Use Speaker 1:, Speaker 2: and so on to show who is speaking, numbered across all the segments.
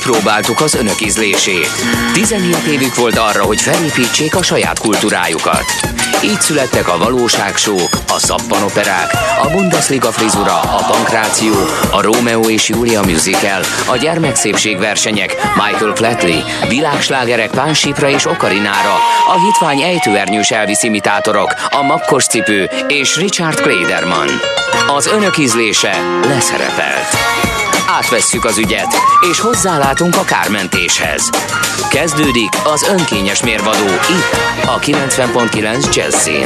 Speaker 1: kipróbáltuk az önök ízlését. 17 évük volt arra, hogy felépítsék a saját kultúrájukat. Így születtek a valóságsók, a szappanoperák, a Bundesliga frizura, a pankráció, a Rómeó és Júlia musical, a gyermekszépségversenyek, Michael Flatley, világslágerek Pán Sípra és Okarinára, a hitvány ejtőernyős Elvis imitátorok, a makkos cipő és Richard Kleiderman. Az önök ízlése leszerepelt. Átvesszük az ügyet, és hozzálátunk a kármentéshez. Kezdődik az önkényes mérvadó itt, a 90.9 Jazzin.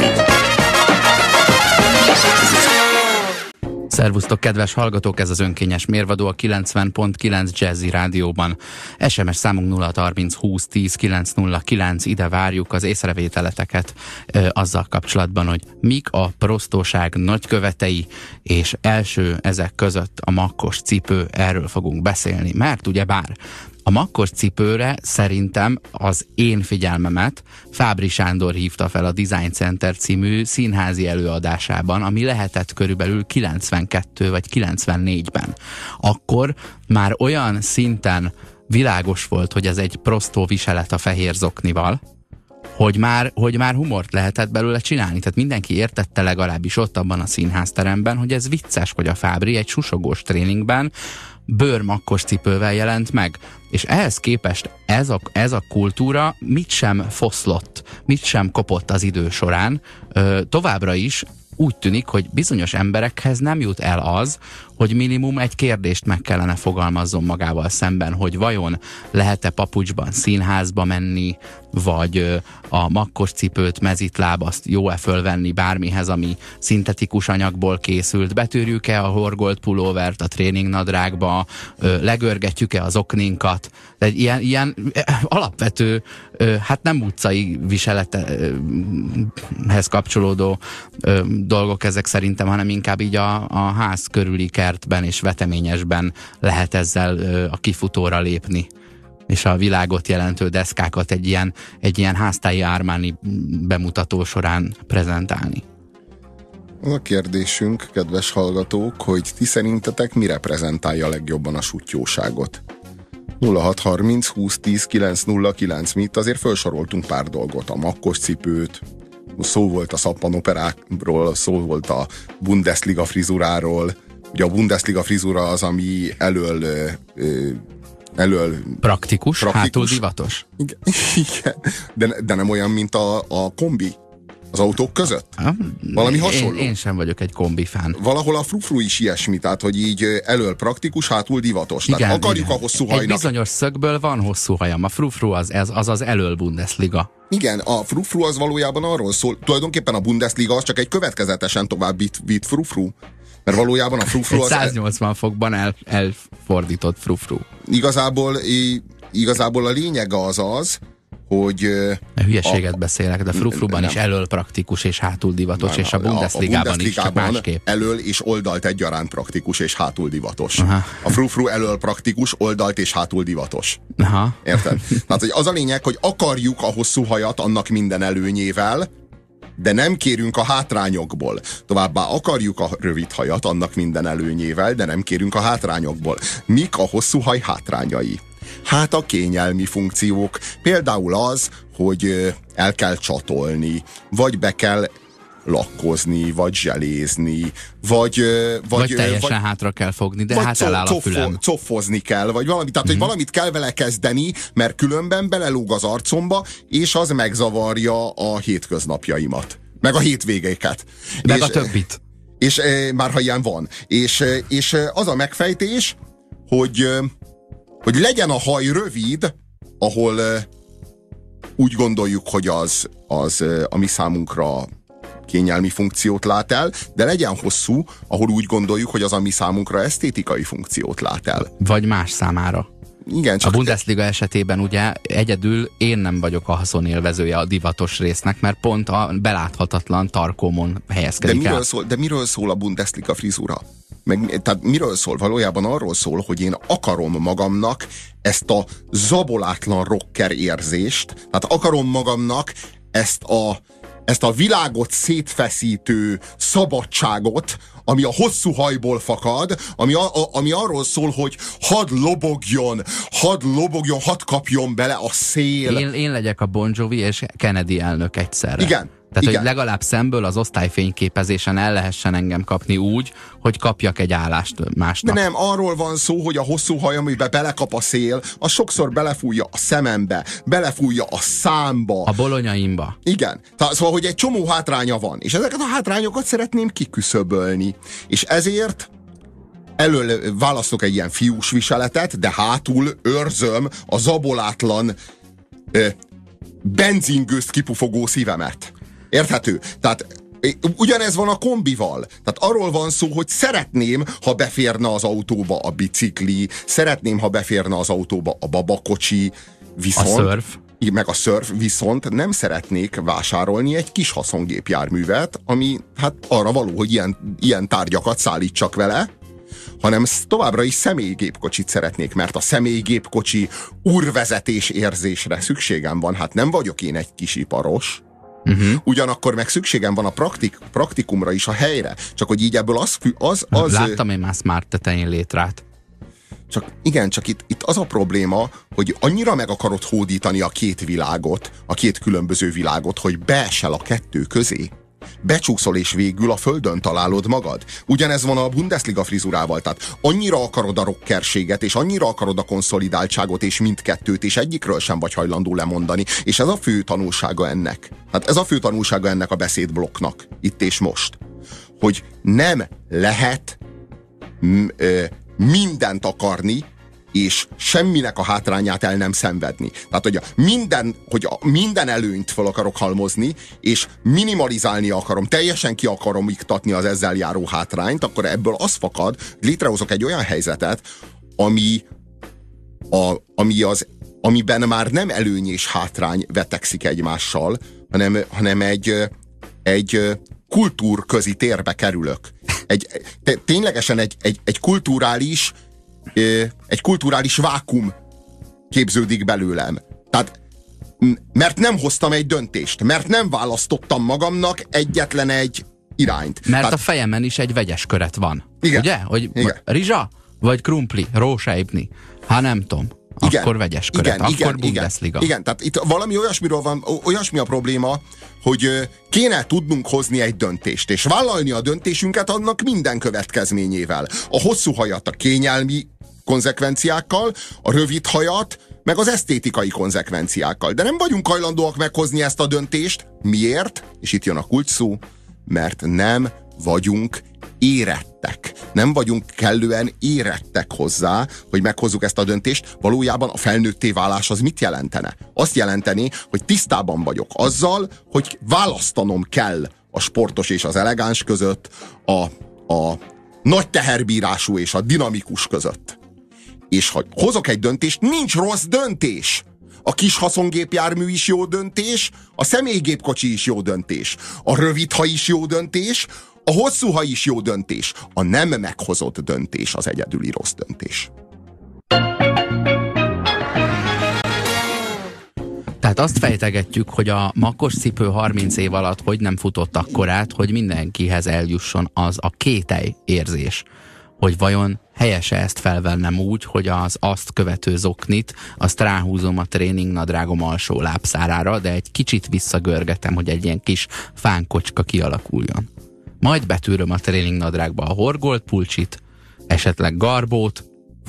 Speaker 2: Szervusztok, kedves hallgatók, ez az önkényes mérvadó a 90.9 Jazzy Rádióban. SMS számunk 030 20 10 909, ide várjuk az észrevételeteket azzal kapcsolatban, hogy mik a prostóság nagykövetei, és első ezek között a makkos cipő, erről fogunk beszélni, mert ugyebár a makkos cipőre szerintem az én figyelmemet Fábry Sándor hívta fel a Design Center című színházi előadásában, ami lehetett körülbelül 92 vagy 94-ben. Akkor már olyan szinten világos volt, hogy ez egy prostó viselet a fehér zoknival, hogy már humort lehetett belőle csinálni. Tehát mindenki értette, legalábbis ott abban a színházteremben, hogy ez vicces, hogy a Fábry egy susogós tréningben bőrmakkos cipővel jelent meg. És ehhez képest ez a kultúra mit sem foszlott, mit sem kopott az idő során. Továbbra is úgy tűnik, hogy bizonyos emberekhez nem jut el az, hogy minimum egy kérdést meg kellene fogalmazzon magával szemben, hogy vajon lehet-e papucsban színházba menni, vagy a makkos cipőt, mezitláb, azt jó-e fölvenni bármihez, ami szintetikus anyagból készült, betűrjük-e a horgolt pulóvert a tréningnadrágba, legörgetjük-e az okninkat, de ilyen alapvető, hát nem utcai viselethez kapcsolódó dolgok ezek szerintem, hanem inkább így a ház körüli kertben és veteményesben lehet ezzel a kifutóra lépni, és a világot jelentő deszkákat egy ilyen háztáji Armani bemutató során prezentálni.
Speaker 3: Az a kérdésünk, kedves hallgatók, hogy ti szerintetek mi reprezentálja legjobban a suttyóságot? 0630 20 10 909, mi itt azért felsoroltunk pár dolgot, a makkos cipőt, szó volt a szappanoperákról, szó volt a Bundesliga frizuráról. Ugye a Bundesliga frizura az, ami elől
Speaker 2: praktikus, hátul divatos.
Speaker 3: Igen. De nem olyan, mint a kombi az autók között? Valami hasonló.
Speaker 2: Én sem vagyok egy kombifán.
Speaker 3: Valahol a frufru is ilyesmi, tehát hogy így elől praktikus, hátul divatos. Igen, tehát akarjuk igen. A hosszú hajnak.
Speaker 2: Egy bizonyos szögből van hosszú hajam. A frufru az elől Bundesliga.
Speaker 3: Igen, a frufru az valójában arról szól, tulajdonképpen a Bundesliga az csak egy következetesen tovább vitt frufru. Mert valójában a frufru az...
Speaker 2: 180 fokban elfordított frufru.
Speaker 3: Igazából a lényege az, hogy...
Speaker 2: Hülyeséget beszélek, de frufruban is elől praktikus és hátul divatos, és a Bundesligában is, csak másképp.
Speaker 3: Elől és oldalt egyaránt praktikus és hátul divatos. Aha. A frufru elől praktikus, oldalt és hátul divatos.
Speaker 2: Aha.
Speaker 3: Érted? Tehát hogy az a lényeg, hogy akarjuk a hosszú hajat annak minden előnyével, de nem kérünk a hátrányokból. Továbbá akarjuk a rövid hajat annak minden előnyével, de nem kérünk a hátrányokból. Mik a hosszú haj hátrányai? Hát a kényelmi funkciók. Például az, hogy el kell csatolni, vagy be kell lakkozni, vagy zselézni, vagy
Speaker 2: teljesen hátra kell fogni, de hát eláll a fülem.
Speaker 3: Coffozni kell, vagy valami, tehát hogy valamit kell vele kezdeni, mert különben belelóg az arcomba, és az megzavarja a hétköznapjaimat. Meg a hétvégéket.
Speaker 2: Meg a többit.
Speaker 3: És már ha ilyen van. És az a megfejtés, hogy legyen a haj rövid, ahol úgy gondoljuk, hogy az a mi számunkra kényelmi funkciót lát el, de legyen hosszú, ahol úgy gondoljuk, hogy az a mi számunkra esztétikai funkciót lát el.
Speaker 2: Vagy más számára.
Speaker 3: Igen, csak
Speaker 2: a Bundesliga esetében ugye egyedül én nem vagyok a haszonélvezője a divatos résznek, mert pont a beláthatatlan tarkómon helyezkedik el.
Speaker 3: De miről szól a Bundesliga frizura? Tehát miről szól? Valójában arról szól, hogy én akarom magamnak ezt a zabolátlan rocker érzést, tehát akarom magamnak ezt a világot szétfeszítő szabadságot, ami a hosszú hajból fakad, ami arról szól, hogy hadd lobogjon, hadd kapjon bele a szél.
Speaker 2: Én legyek a Bon Jovi és Kennedy elnök egyszerre.
Speaker 3: Igen.
Speaker 2: Tehát,
Speaker 3: igen.
Speaker 2: hogy legalább szemből az osztályfényképezésen el lehessen engem kapni úgy, hogy kapjak egy állást másnap.
Speaker 3: De nem, arról van szó, hogy a hosszú haj, amiben belekap a szél, az sokszor belefújja a szemembe, belefújja a számba.
Speaker 2: A bolonyaimba.
Speaker 3: Igen. Szóval, hogy egy csomó hátránya van. És ezeket a hátrányokat szeretném kiküszöbölni. És ezért elől választok egy ilyen fiús viseletet, de hátul őrzöm a zabolátlan benzingőzt kipufogó szívemet. Érthető? Tehát ugyanez van a kombival. Tehát arról van szó, hogy szeretném, ha beférne az autóba a bicikli, szeretném, ha beférne az autóba a babakocsi, viszont...
Speaker 2: A szörf.
Speaker 3: Meg a szörf, viszont nem szeretnék vásárolni egy kis haszongépjárművet, ami hát arra való, hogy ilyen tárgyakat szállítsak vele, hanem továbbra is személygépkocsit szeretnék, mert a személygépkocsi úrvezetés érzésre szükségem van. Hát nem vagyok én egy kis iparos. Ugyanakkor meg szükségem van a praktikumra is, a helyre. Csak hogy így ebből az...
Speaker 2: Láttam én már Smart tetején létrát.
Speaker 3: Csak itt az a probléma, hogy annyira meg akarod hódítani a két világot, a két különböző világot, hogy beesel a kettő közé. Becsúszol és végül a földön találod magad. Ugyanez van a Bundesliga frizurával, tehát annyira akarod a rockerséget, és annyira akarod a konszolidáltságot, és mindkettőt, és egyikről sem vagy hajlandó lemondani. És ez a fő tanulsága ennek. Hát ez a fő tanulsága ennek a beszédblokknak, itt és most. Hogy nem lehet mindent akarni, és semminek a hátrányát el nem szenvedni. Tehát, hogy minden előnyt fel akarok halmozni, és minimalizálni akarom, teljesen ki akarom iktatni az ezzel járó hátrányt, akkor ebből az fakad, létrehozok egy olyan helyzetet, amiben már nem előny és hátrány vetekszik egymással, hanem egy kultúrközi térbe kerülök. Ténylegesen egy kulturális vákum képződik belőlem. Tehát, mert nem hoztam egy döntést, mert nem választottam magamnak egyetlen egy irányt.
Speaker 2: Mert tehát, a fejemen is egy vegyes köret van.
Speaker 3: Igen.
Speaker 2: Ugye? Hogy
Speaker 3: igen.
Speaker 2: Rizsa, vagy krumpli, rósejpni. Hát nem tudom.
Speaker 3: Igen.
Speaker 2: Akkor vegyes köret, akkor Bundesliga.
Speaker 3: Igen, tehát itt valami olyasmiről van, olyasmi a probléma, hogy kéne tudnunk hozni egy döntést, és vállalni a döntésünket annak minden következményével. A hosszú hajat a kényelmi konzekvenciákkal, a rövid hajat, meg az esztétikai konzekvenciákkal. De nem vagyunk hajlandóak meghozni ezt a döntést. Miért? És itt jön a kulcs szó, mert nem vagyunk érettek. Nem vagyunk kellően érettek hozzá, hogy meghozzuk ezt a döntést. Valójában a felnőtté válás az mit jelentene? Azt jelenteni, hogy tisztában vagyok azzal, hogy választanom kell a sportos és az elegáns között, a nagy teherbírású és a dinamikus között. És ha hozok egy döntést, nincs rossz döntés. A kis haszongépjármű is jó döntés, a személygépkocsi is jó döntés, a rövid haj is jó döntés, a hosszú haj is jó döntés. A nem meghozott döntés az egyedüli rossz döntés.
Speaker 2: Tehát azt fejtegetjük, hogy a makkos cipő 30 év alatt hogy nem futott akkorát, hogy mindenkihez eljusson az a kételj érzés, hogy vajon helyese ezt felvennem úgy, hogy az azt követő zoknit, azt ráhúzom a tréningnadrágom alsó lábszárára, de egy kicsit visszagörgetem, hogy egy ilyen kis fánkocska kialakuljon. Majd betűröm a tréningnadrágba a horgolt pulcsit, esetleg garbót,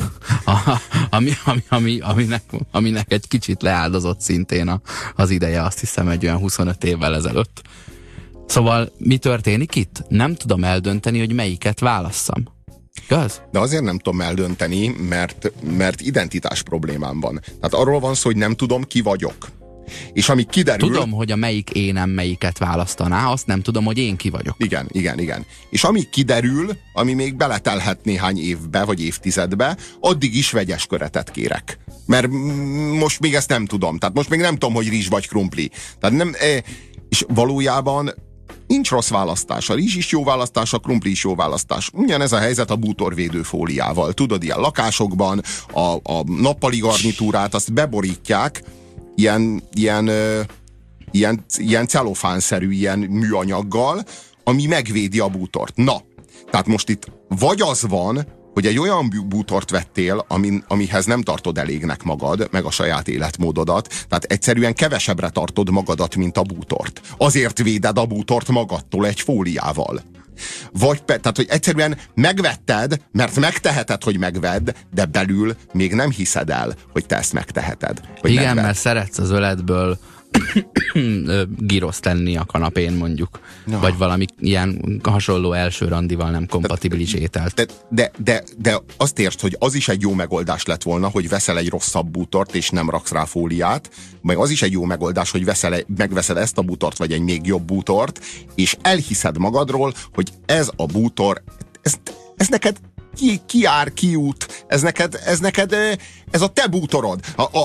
Speaker 2: aminek egy kicsit leáldozott szintén az ideje, azt hiszem egy olyan 25 évvel ezelőtt. Szóval mi történik itt? Nem tudom eldönteni, hogy melyiket válasszam. Igaz?
Speaker 3: De azért nem tudom eldönteni, mert identitás problémám van. Tehát arról van szó, hogy nem tudom, ki vagyok. És ami kiderül...
Speaker 2: Tudom, hogy a melyik énem melyiket választaná, azt nem tudom, hogy én ki vagyok.
Speaker 3: Igen. És ami kiderül, ami még beletelhet néhány évbe, vagy évtizedbe, addig is vegyes köretet kérek. Mert most még ezt nem tudom. Tehát most még nem tudom, hogy rizs vagy krumpli. Tehát nem... És valójában nincs rossz választás. A rizs is jó választás, a krumpli is jó választás. Ugyanez a helyzet a bútorvédő fóliával. Tudod, ilyen lakásokban a nappali garnitúrát azt beborítják, ilyen celofánszerű, ilyen műanyaggal, ami megvédi a bútort. Na, Tehát most itt vagy az van, hogy egy olyan bútort vettél, amihez nem tartod elégnek magad, meg a saját életmódodat, tehát egyszerűen kevesebbre tartod magadat, mint a bútort. Azért véded a bútort magadtól egy fóliával. Vagy tehát, hogy egyszerűen megvetted, mert megteheted, hogy megvedd, de belül még nem hiszed el, hogy te ezt megteheted. Hogy
Speaker 2: igen,
Speaker 3: megvedd.
Speaker 2: mert szeretsz az öletből gíroszt tenni a kanapén mondjuk.
Speaker 3: Ja.
Speaker 2: Vagy valami ilyen hasonló első randival nem kompatibilis ételt.
Speaker 3: De azt értsd, hogy az is egy jó megoldás lett volna, hogy veszel egy rosszabb bútort, és nem raksz rá fóliát, meg az is egy jó megoldás, hogy megveszed ezt a bútort, vagy egy még jobb bútort, és elhiszed magadról, hogy ez a bútor, ez neked ki út, ez neked ez a te bútorod.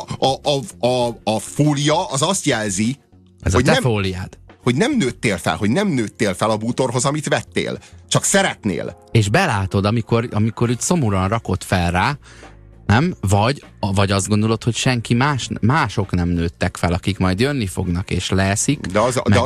Speaker 3: A fólia az azt jelzi,
Speaker 2: Ez
Speaker 3: hogy
Speaker 2: a te
Speaker 3: nem,
Speaker 2: fóliád.
Speaker 3: hogy nem nőttél fel a bútorhoz, amit vettél. Csak szeretnél.
Speaker 2: És belátod, amikor itt szomorúan rakod fel rá, nem? Vagy azt gondolod, hogy senki mások nem nőttek fel, akik majd jönni fognak, és leeszik,
Speaker 3: de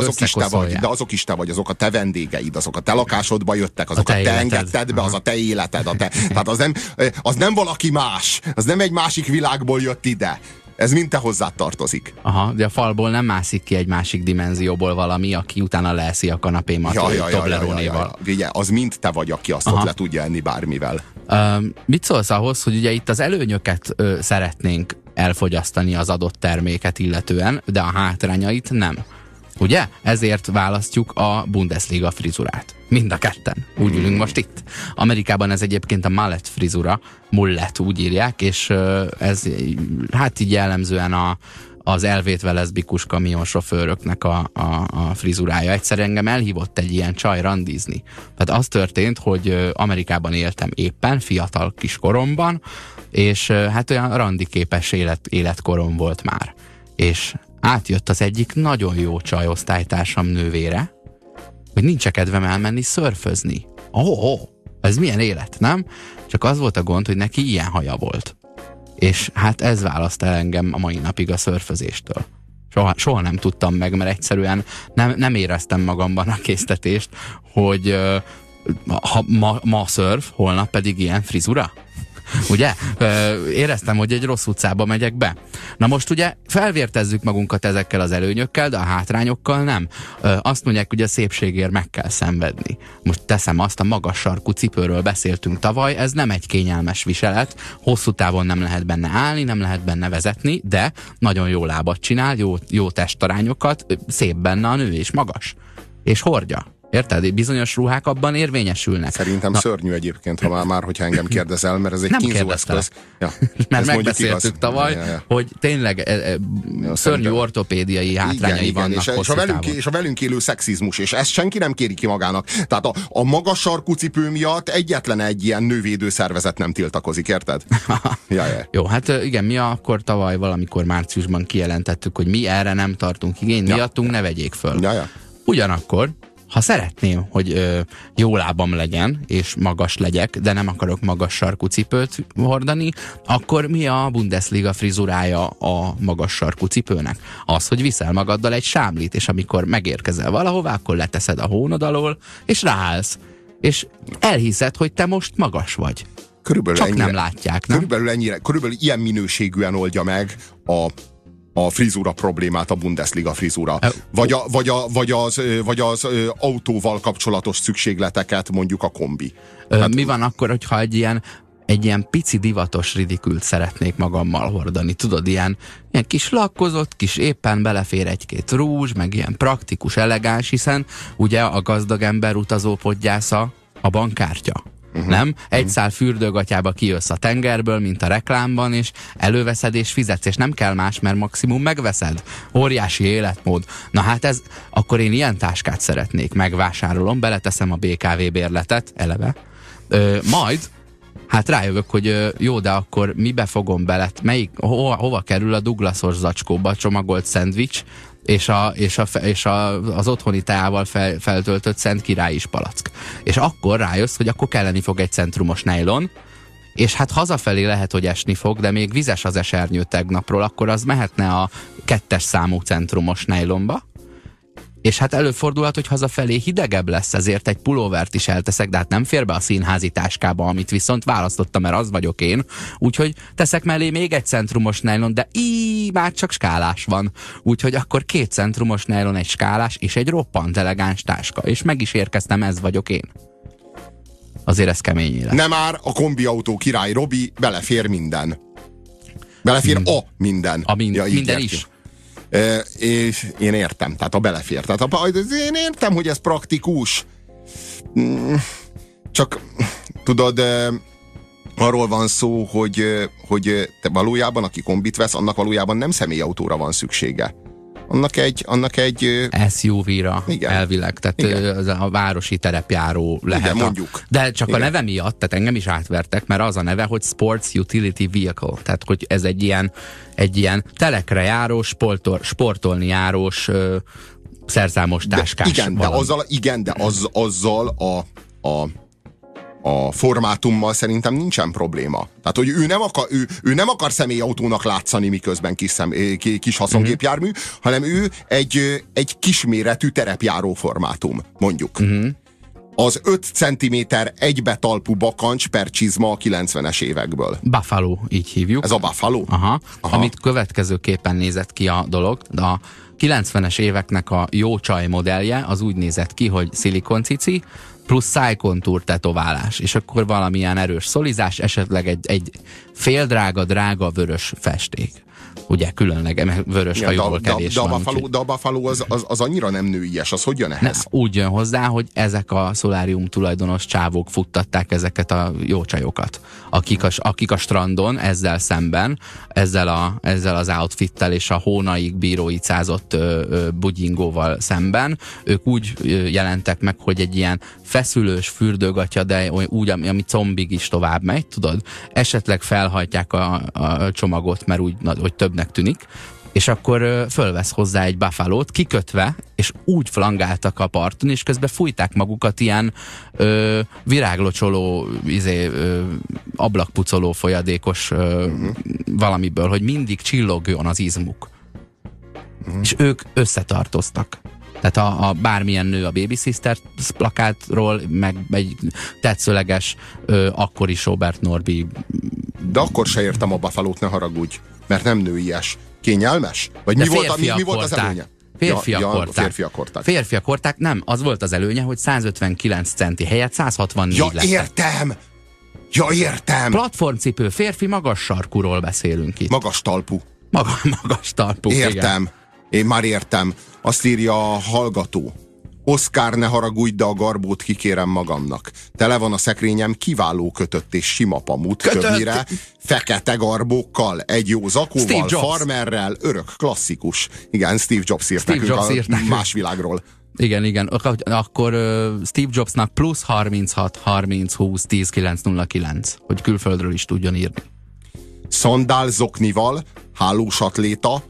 Speaker 3: azok is te vagy, azok a te vendégeid, azok a te lakásodba jöttek, azokat te
Speaker 2: életed.
Speaker 3: engedted be, az a te életed. Tehát az nem valaki más, az nem egy másik világból jött ide. Ez mind te hozzád tartozik.
Speaker 2: Aha, de a falból nem mászik ki egy másik dimenzióból valami, aki utána leeszi a kanapémat Toblerónéval.
Speaker 3: Ugye, az mind te vagy, aki azt ott le tudja enni bármivel.
Speaker 2: Mit szólsz ahhoz, hogy ugye itt az előnyöket szeretnénk elfogyasztani az adott terméket illetően, de a hátrányait nem. Ugye? Ezért választjuk a Bundesliga frizurát. Mind a ketten. Úgy ülünk most itt. Amerikában ez egyébként a mullet frizura, mullet úgy írják, és ez hát így jellemzően az elvétve leszbikus kamionsofőröknek a frizurája. Egyszer engem elhívott egy ilyen csaj randizni. Tehát az történt, hogy Amerikában éltem éppen, fiatal kiskoromban, és hát olyan randiképes életkorom volt már. És átjött az egyik nagyon jó csaj osztálytársam nővére, hogy nincs kedvem elmenni szörfözni. Ez milyen élet, nem? Csak az volt a gond, hogy neki ilyen haja volt. És hát ez választ el engem a mai napig a szörfözéstől. Soha nem tudtam meg, mert egyszerűen nem éreztem magamban a késztetést, hogy ha ma szörf, holnap pedig ilyen frizura. Ugye? Éreztem, hogy egy rossz utcába megyek be. Na most ugye felvértezzük magunkat ezekkel az előnyökkel, de a hátrányokkal nem. Azt mondják, hogy a szépségért meg kell szenvedni. Most teszem azt, a magas sarkú cipőről beszéltünk tavaly, ez nem egy kényelmes viselet, hosszú távon nem lehet benne állni, nem lehet benne vezetni, de nagyon jó lábat csinál, jó testarányokat, szép benne a nő és magas. És hordja. Érted? Bizonyos ruhák abban érvényesülnek.
Speaker 3: Szerintem szörnyű egyébként, ha már hogyha engem kérdezel, mert ez egy kínzóeszköz. Ja,
Speaker 2: mert megbeszéltük tavaly, hogy tényleg szörnyű ortopédiai hátrányai vannak hosszú távon.
Speaker 3: És a velünk élő szexizmus, és ezt senki nem kéri ki magának. Tehát a magas sarkú cipő miatt egyetlen egy ilyen nővédő szervezet nem tiltakozik, érted?
Speaker 2: Jó, hát igen, mi akkor tavaly valamikor márciusban kijelentettük, hogy mi erre nem tartunk igényt, miattunk ne vegyék föl. Ugyanakkor ha szeretném, hogy jó lábam legyen, és magas legyek, de nem akarok magas sarkú cipőt hordani, akkor mi a Bundesliga frizurája a magas sarkú cipőnek? Az, hogy viszel magaddal egy sámlit, és amikor megérkezel valahová, akkor leteszed a hónod alól, és ráállsz. És elhiszed, hogy te most magas vagy.
Speaker 3: Körülbelül
Speaker 2: csak ennyire, nem látják, nem?
Speaker 3: Körülbelül ilyen minőségűen oldja meg a frizura problémát a Bundesliga frizura. Vagy az autóval kapcsolatos szükségleteket mondjuk a kombi.
Speaker 2: Mi van akkor, hogyha egy ilyen pici divatos ridikült szeretnék magammal hordani? Tudod, ilyen kis lakkozott, kis éppen belefér egy-két rúzs, meg ilyen praktikus, elegáns, hiszen ugye a gazdag ember utazópodgyásza a bankkártya. Nem? Egy szál fürdőgatyába kijössz a tengerből, mint a reklámban, és előveszed és fizetsz, és nem kell más, mert maximum megveszed. Óriási életmód. Na hát akkor én ilyen táskát szeretnék, megvásárolom, beleteszem a BKV bérletet, eleve. Majd hát rájövök, hogy jó, de akkor mibe fogom bele, hova kerül a Douglasos zacskóba csomagolt szendvics, és az otthoni teával feltöltött Szent Király is palack. És akkor rájössz, hogy akkor kelleni fog egy centrumos nejlon, és hát hazafelé lehet, hogy esni fog, de még vizes az esernyő tegnapról, akkor az mehetne a 2. számú centrumos nejlonba, És hát előfordulhat, hogy hazafelé hidegebb lesz, ezért egy pulóvert is elteszek, de hát nem fér be a színházi táskába, amit viszont választottam, mert az vagyok én. Úgyhogy teszek mellé még egy centrumos nylon, de már csak skálás van. Úgyhogy akkor 2 centrumos nylon, egy skálás és egy roppant elegáns táska. És meg is érkeztem, ez vagyok én. Azért ez kemény élet.
Speaker 3: Nem már a kombiautó király Robi, belefér minden. Belefér a minden.
Speaker 2: Minden is.
Speaker 3: És én értem, tehát a belefér. Tehát én értem, hogy ez praktikus. Csak tudod, arról van szó, hogy te valójában, aki kombit vesz, annak valójában nem személyautóra van szüksége. Annak egy
Speaker 2: SUV-ra elvileg, tehát a városi terepjáró lehet.
Speaker 3: Igen, mondjuk.
Speaker 2: De csak a neve miatt, tehát engem is átvertek, mert az a neve, hogy Sports Utility Vehicle, tehát hogy ez egy ilyen telekre járós, sportolni járós, szerszámos táskás.
Speaker 3: De azzal a formátummal szerintem nincsen probléma. Tehát, hogy ő nem akar személyautónak látszani, miközben kis haszongépjármű, hanem ő egy kisméretű terepjáró formátum, mondjuk. Az 5 cm egybetalpú bakancs per csizma a 90-es évekből.
Speaker 2: Buffalo, így hívjuk.
Speaker 3: Ez a Buffalo?
Speaker 2: Aha. Amit következőképpen nézett ki a dolog, de a 90-es éveknek a jó csaj modellje az úgy nézett ki, hogy szilikoncici, plusz szájkontúr tetoválás, és akkor valamilyen erős szolizás, esetleg egy féldrága vörös festék. Ugye különleg vörös hajóból kevés van.
Speaker 3: De a Buffalo az annyira nem nőies, az hogy jön ehhez?
Speaker 2: Úgy jön hozzá, hogy ezek a szolárium tulajdonos csávók futtatták ezeket a jó csajokat, akik a strandon ezzel szemben, ezzel az outfittel és a hónaig bíróicázott bugyingóval szemben, ők úgy jelentek meg, hogy egy ilyen feszülős fürdőgatya, de úgy, ami combig is tovább megy, tudod? Esetleg felhajtják a csomagot, mert úgy, hogy többnek tűnik, és akkor fölvesz hozzá egy Buffalót, kikötve, és úgy flangáltak a parton, és közben fújták magukat ilyen viráglocsoló, ablakpucoló folyadékos valamiből, hogy mindig csillogjon az izmuk. És ők összetartoztak. Tehát a bármilyen nő a Baby Sisters plakátról, meg egy tetszőleges akkori Sobert Norbi.
Speaker 3: De akkor se értem a Buffalót, ne haragudj, mert nem nőies. Kényelmes? Vagy mi volt az előnye?
Speaker 2: Férfiak hordták, nem, az volt az előnye, hogy 159 centi helyett 164 lett.
Speaker 3: Értem!
Speaker 2: Platformcipő, férfi magas sarkúról beszélünk itt.
Speaker 3: Magas talpú.
Speaker 2: Magas talpú,
Speaker 3: értem. Igen. Én már értem. Azt írja a hallgató. Oszkár, ne haragudj, de a garbót kikérem magamnak. Tele van a szekrényem kiváló kötött és sima pamut, többnyire fekete garbókkal, egy jó zakóval, farmerrel, örök klasszikus. Igen, Steve Jobs írt nekünk más világról.
Speaker 2: Igen. Akkor Steve Jobsnak plusz 36 30 20 10 909, hogy külföldről is tudjon írni.
Speaker 3: Szandál zoknival, hálós atléta,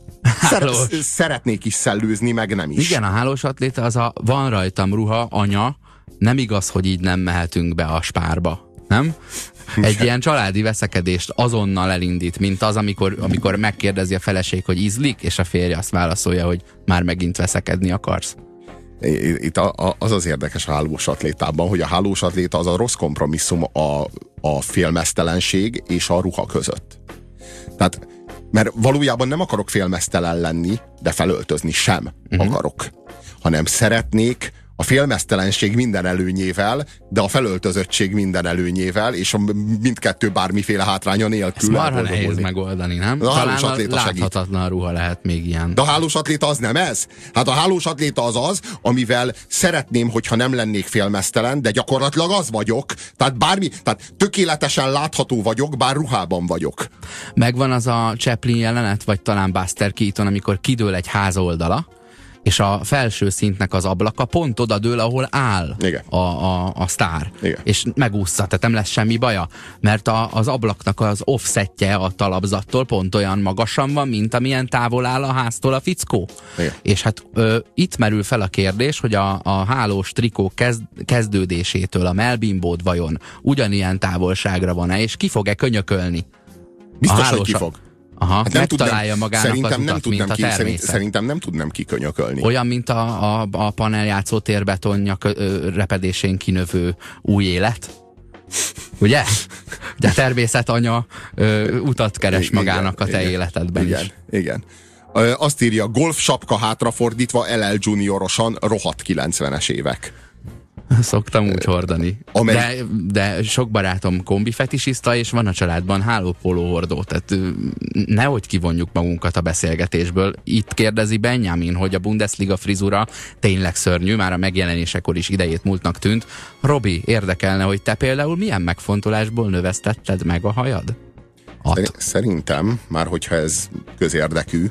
Speaker 3: szeretnék is szellőzni, meg nem is.
Speaker 2: Igen, a hálós atléta az van rajtam ruha, anya, nem igaz, hogy így nem mehetünk be a Spárba, nem? Egy ilyen családi veszekedést azonnal elindít, mint az, amikor megkérdezi a feleség, hogy ízlik, és a férje azt válaszolja, hogy már megint veszekedni akarsz.
Speaker 3: Itt az érdekes a hálós atlétában, hogy a hálós atléta az a rossz kompromisszum a félmeztelenség és a ruha között. Tehát mert valójában nem akarok félmeztelen lenni, de felöltözni sem akarok. Hanem szeretnék a félmeztelenség minden előnyével, de a felöltözöttség minden előnyével, és mindkettő bármiféle hátránya nélkül.
Speaker 2: Ez marha nehéz megoldani, nem? Talán a láthatatlan ruha lehet még ilyen.
Speaker 3: De a hálós atléta az nem ez? Hát a hálós atléta az, amivel szeretném, hogyha nem lennék félmeztelen, de gyakorlatilag az vagyok. Tehát tökéletesen látható vagyok, bár ruhában vagyok.
Speaker 2: Megvan az a Chaplin jelenet, vagy talán Buster Keaton, amikor kidől egy ház oldala, és a felső szintnek az ablaka pont oda dől, ahol áll a sztár.
Speaker 3: Igen.
Speaker 2: És megúszza, tehát nem lesz semmi baja. Mert az ablaknak az offsetje a talapzattól pont olyan magasan van, mint amilyen távol áll a háztól a fickó.
Speaker 3: Igen.
Speaker 2: És hát itt merül fel a kérdés, hogy a hálós trikó kezdődésétől a melbimbód vajon ugyanilyen távolságra van-e, és ki fog-e könyökölni?
Speaker 3: Biztos, hogy ki fog.
Speaker 2: Aha, hát megtalálja magának az utat, mint a természet.
Speaker 3: Szerintem nem tudnám kikönyökölni.
Speaker 2: Olyan, mint a paneljátszó térbetonja repedésén kinövő új élet. Ugye? De a természet anya utat keres magának a te életedben is.
Speaker 3: Igen. Azt írja, golf sapka hátrafordítva LL Juniorosan rohadt 90-es évek.
Speaker 2: Szoktam úgy hordani. De sok barátom kombi fetisista, és van a családban hálópóló hordó, tehát nehogy kivonjuk magunkat a beszélgetésből. Itt kérdezi Benjamin, hogy a Bundesliga frizura tényleg szörnyű, már a megjelenésekor is idejét múltnak tűnt. Robi, érdekelne, hogy te például milyen megfontolásból növesztetted meg a hajad?
Speaker 3: Szerintem, már hogyha ez közérdekű,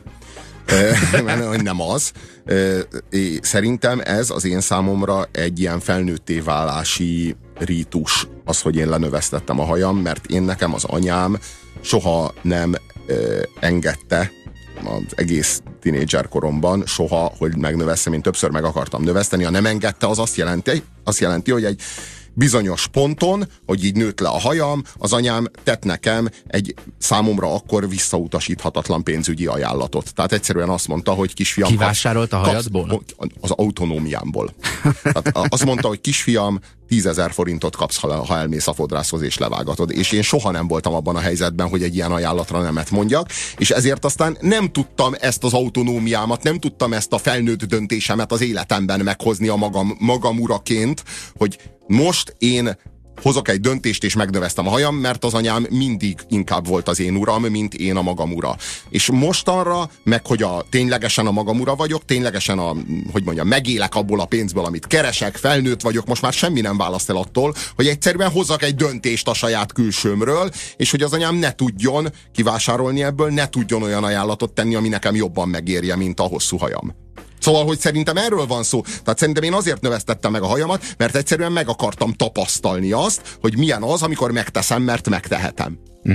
Speaker 3: nem az. Szerintem ez az én számomra egy ilyen felnőtté válási rítus, az, hogy én lenövesztettem a hajam, mert nekem az anyám soha nem engedte az egész tínédzser koromban soha, hogy megnövesszem. Én többször meg akartam növeszteni, ha nem engedte, az azt jelenti, hogy egy bizonyos ponton, hogy így nőtt le a hajam, az anyám tett nekem egy számomra akkor visszautasíthatatlan pénzügyi ajánlatot. Tehát egyszerűen azt mondta, hogy kisfiam...
Speaker 2: Kivásárolt a hajadból?
Speaker 3: Az autonómiámból. Tehát azt mondta, hogy kisfiam, 10 000 forintot kapsz, ha elmész a fodrászhoz és levágatod. És én soha nem voltam abban a helyzetben, hogy egy ilyen ajánlatra nemet mondjak, és ezért aztán nem tudtam ezt az autonómiámat, nem tudtam ezt a felnőtt döntésemet az életemben meghozni a magam uraként, hogy most én hozok egy döntést, és megnöveztem a hajam, mert az anyám mindig inkább volt az én uram, mint én a magam ura. És mostanra, meg hogy ténylegesen a magam ura vagyok, ténylegesen megélek abból a pénzből, amit keresek, felnőtt vagyok, most már semmi nem választ el attól, hogy egyszerűen hozzak egy döntést a saját külsőmről, és hogy az anyám ne tudjon kivásárolni ebből, ne tudjon olyan ajánlatot tenni, ami nekem jobban megérje, mint a hosszú hajam. Szóval, hogy szerintem erről van szó. Tehát szerintem én azért növesztettem meg a hajamat, mert egyszerűen meg akartam tapasztalni azt, hogy milyen az, amikor megteszem, mert megtehetem.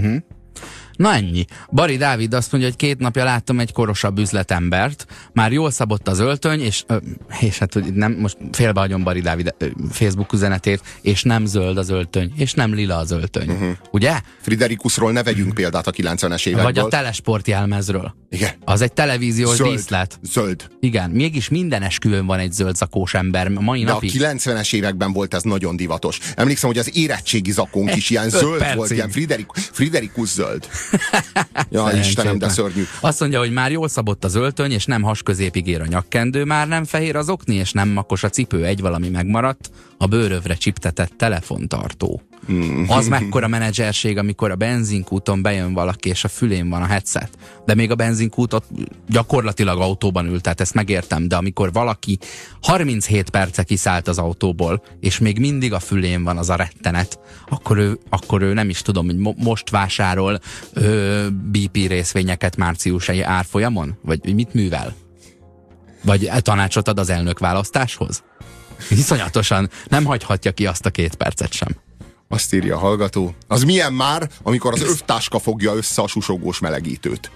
Speaker 2: Na ennyi. Bari Dávid azt mondja, hogy 2 napja láttam egy korosabb üzletembert, már jól szabott az öltöny, és hát hogy nem, most félbehagyom Bari Dávid Facebook üzenetét, és nem zöld az öltöny, és nem lila az öltöny. Ugye?
Speaker 3: Friderikusról ne vegyünk példát a 90-es évekből.
Speaker 2: Vagy a Telesport jelmezről.
Speaker 3: Igen.
Speaker 2: Az egy televíziós díszlet.
Speaker 3: Zöld.
Speaker 2: Igen, mégis minden esküvőn van egy zöld zakós ember mai napig.
Speaker 3: De a 90-es években volt ez nagyon divatos. Emlékszem, hogy az érettségi zakónk is ilyen zöld percig volt, ilyen Friderikus zöld. Ja, Istenem, de szörnyű.
Speaker 2: Azt mondja, hogy már jól szabott az öltöny, és nem hasközépig ér a nyakkendő, már nem fehér az okni, és nem makos a cipő, egy valami megmaradt, a bőrövre csiptetett telefontartó. Az mekkora menedzserség, amikor a benzinkúton bejön valaki, és a fülén van a headset. De még a benzinkútot gyakorlatilag autóban ült, tehát ezt megértem, de amikor valaki 37 perce kiszállt az autóból, és még mindig a fülén van az a rettenet, akkor ő nem is tudom, hogy most vásárol BP részvényeket márciusi árfolyamon? Vagy mit művel? Vagy tanácsot ad az elnök választáshoz? Iszonyatosan nem hagyhatja ki azt a 2 percet sem.
Speaker 3: Azt írja a hallgató. Az milyen már, amikor az övtáska fogja össze a susogós melegítőt?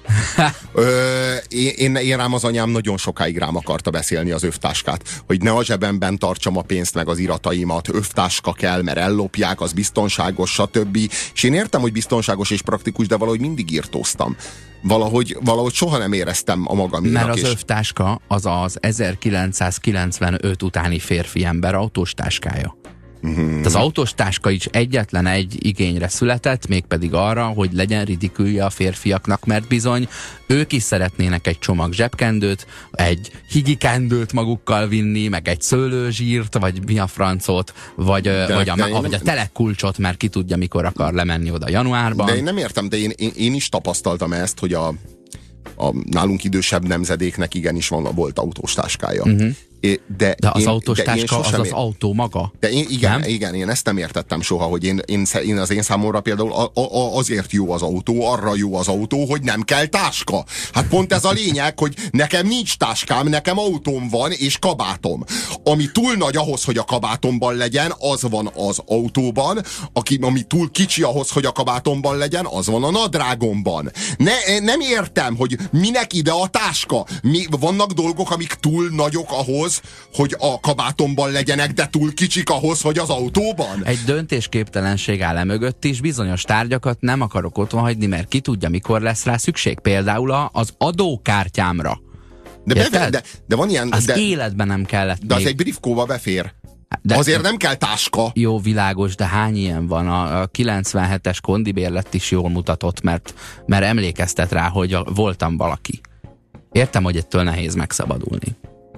Speaker 3: Én rám az anyám nagyon sokáig rám akarta beszélni az övtáskát, hogy ne a zsebemben tartsam a pénzt meg az irataimat, övtáska kell, mert ellopják, az biztonságos, stb. És én értem, hogy biztonságos és praktikus, de valahogy mindig írtóztam. Valahogy soha nem éreztem a magaménak.
Speaker 2: Mert az övtáska az 1995 utáni férfi ember autós táskája. Az autós táska is egyetlen egy igényre született, mégpedig arra, hogy legyen ridikülje a férfiaknak, mert bizony ők is szeretnének egy csomag zsebkendőt, egy higikendőt magukkal vinni, meg egy szőlőzsírt, vagy mi a francot, vagy a telekulcsot, mert ki tudja, mikor akar lemenni oda januárban.
Speaker 3: De én nem értem, de én is tapasztaltam ezt, hogy a nálunk idősebb nemzedéknek igenis volt autós táskája. De
Speaker 2: az autós táska az az autó maga.
Speaker 3: De igen, én ezt nem értettem soha, hogy én az én számomra például azért jó az autó, arra jó az autó, hogy nem kell táska. Hát pont ez a lényeg, hogy nekem nincs táskám, nekem autóm van, és kabátom. Ami túl nagy ahhoz, hogy a kabátomban legyen, az van az autóban, ami túl kicsi ahhoz, hogy a kabátomban legyen, az van a nadrágomban. Nem értem, hogy minek ide a táska. Vannak dolgok, amik túl nagyok ahhoz, ahhoz, hogy a kabátomban legyenek, de túl kicsik ahhoz, hogy az autóban?
Speaker 2: Egy döntésképtelenség áll mögött is, bizonyos tárgyakat nem akarok otthon hagyni, mert ki tudja, mikor lesz rá szükség. Például az adókártyámra.
Speaker 3: De van ilyen...
Speaker 2: Az életben nem kellett.
Speaker 3: De még. Az egy briefkóba befér.
Speaker 2: De
Speaker 3: azért nem kell táska.
Speaker 2: Jó, világos, de hány ilyen van? A 97-es kondibérlet is jól mutatott, mert emlékeztet rá, hogy voltam valaki. Értem, hogy ettől nehéz megszabadulni.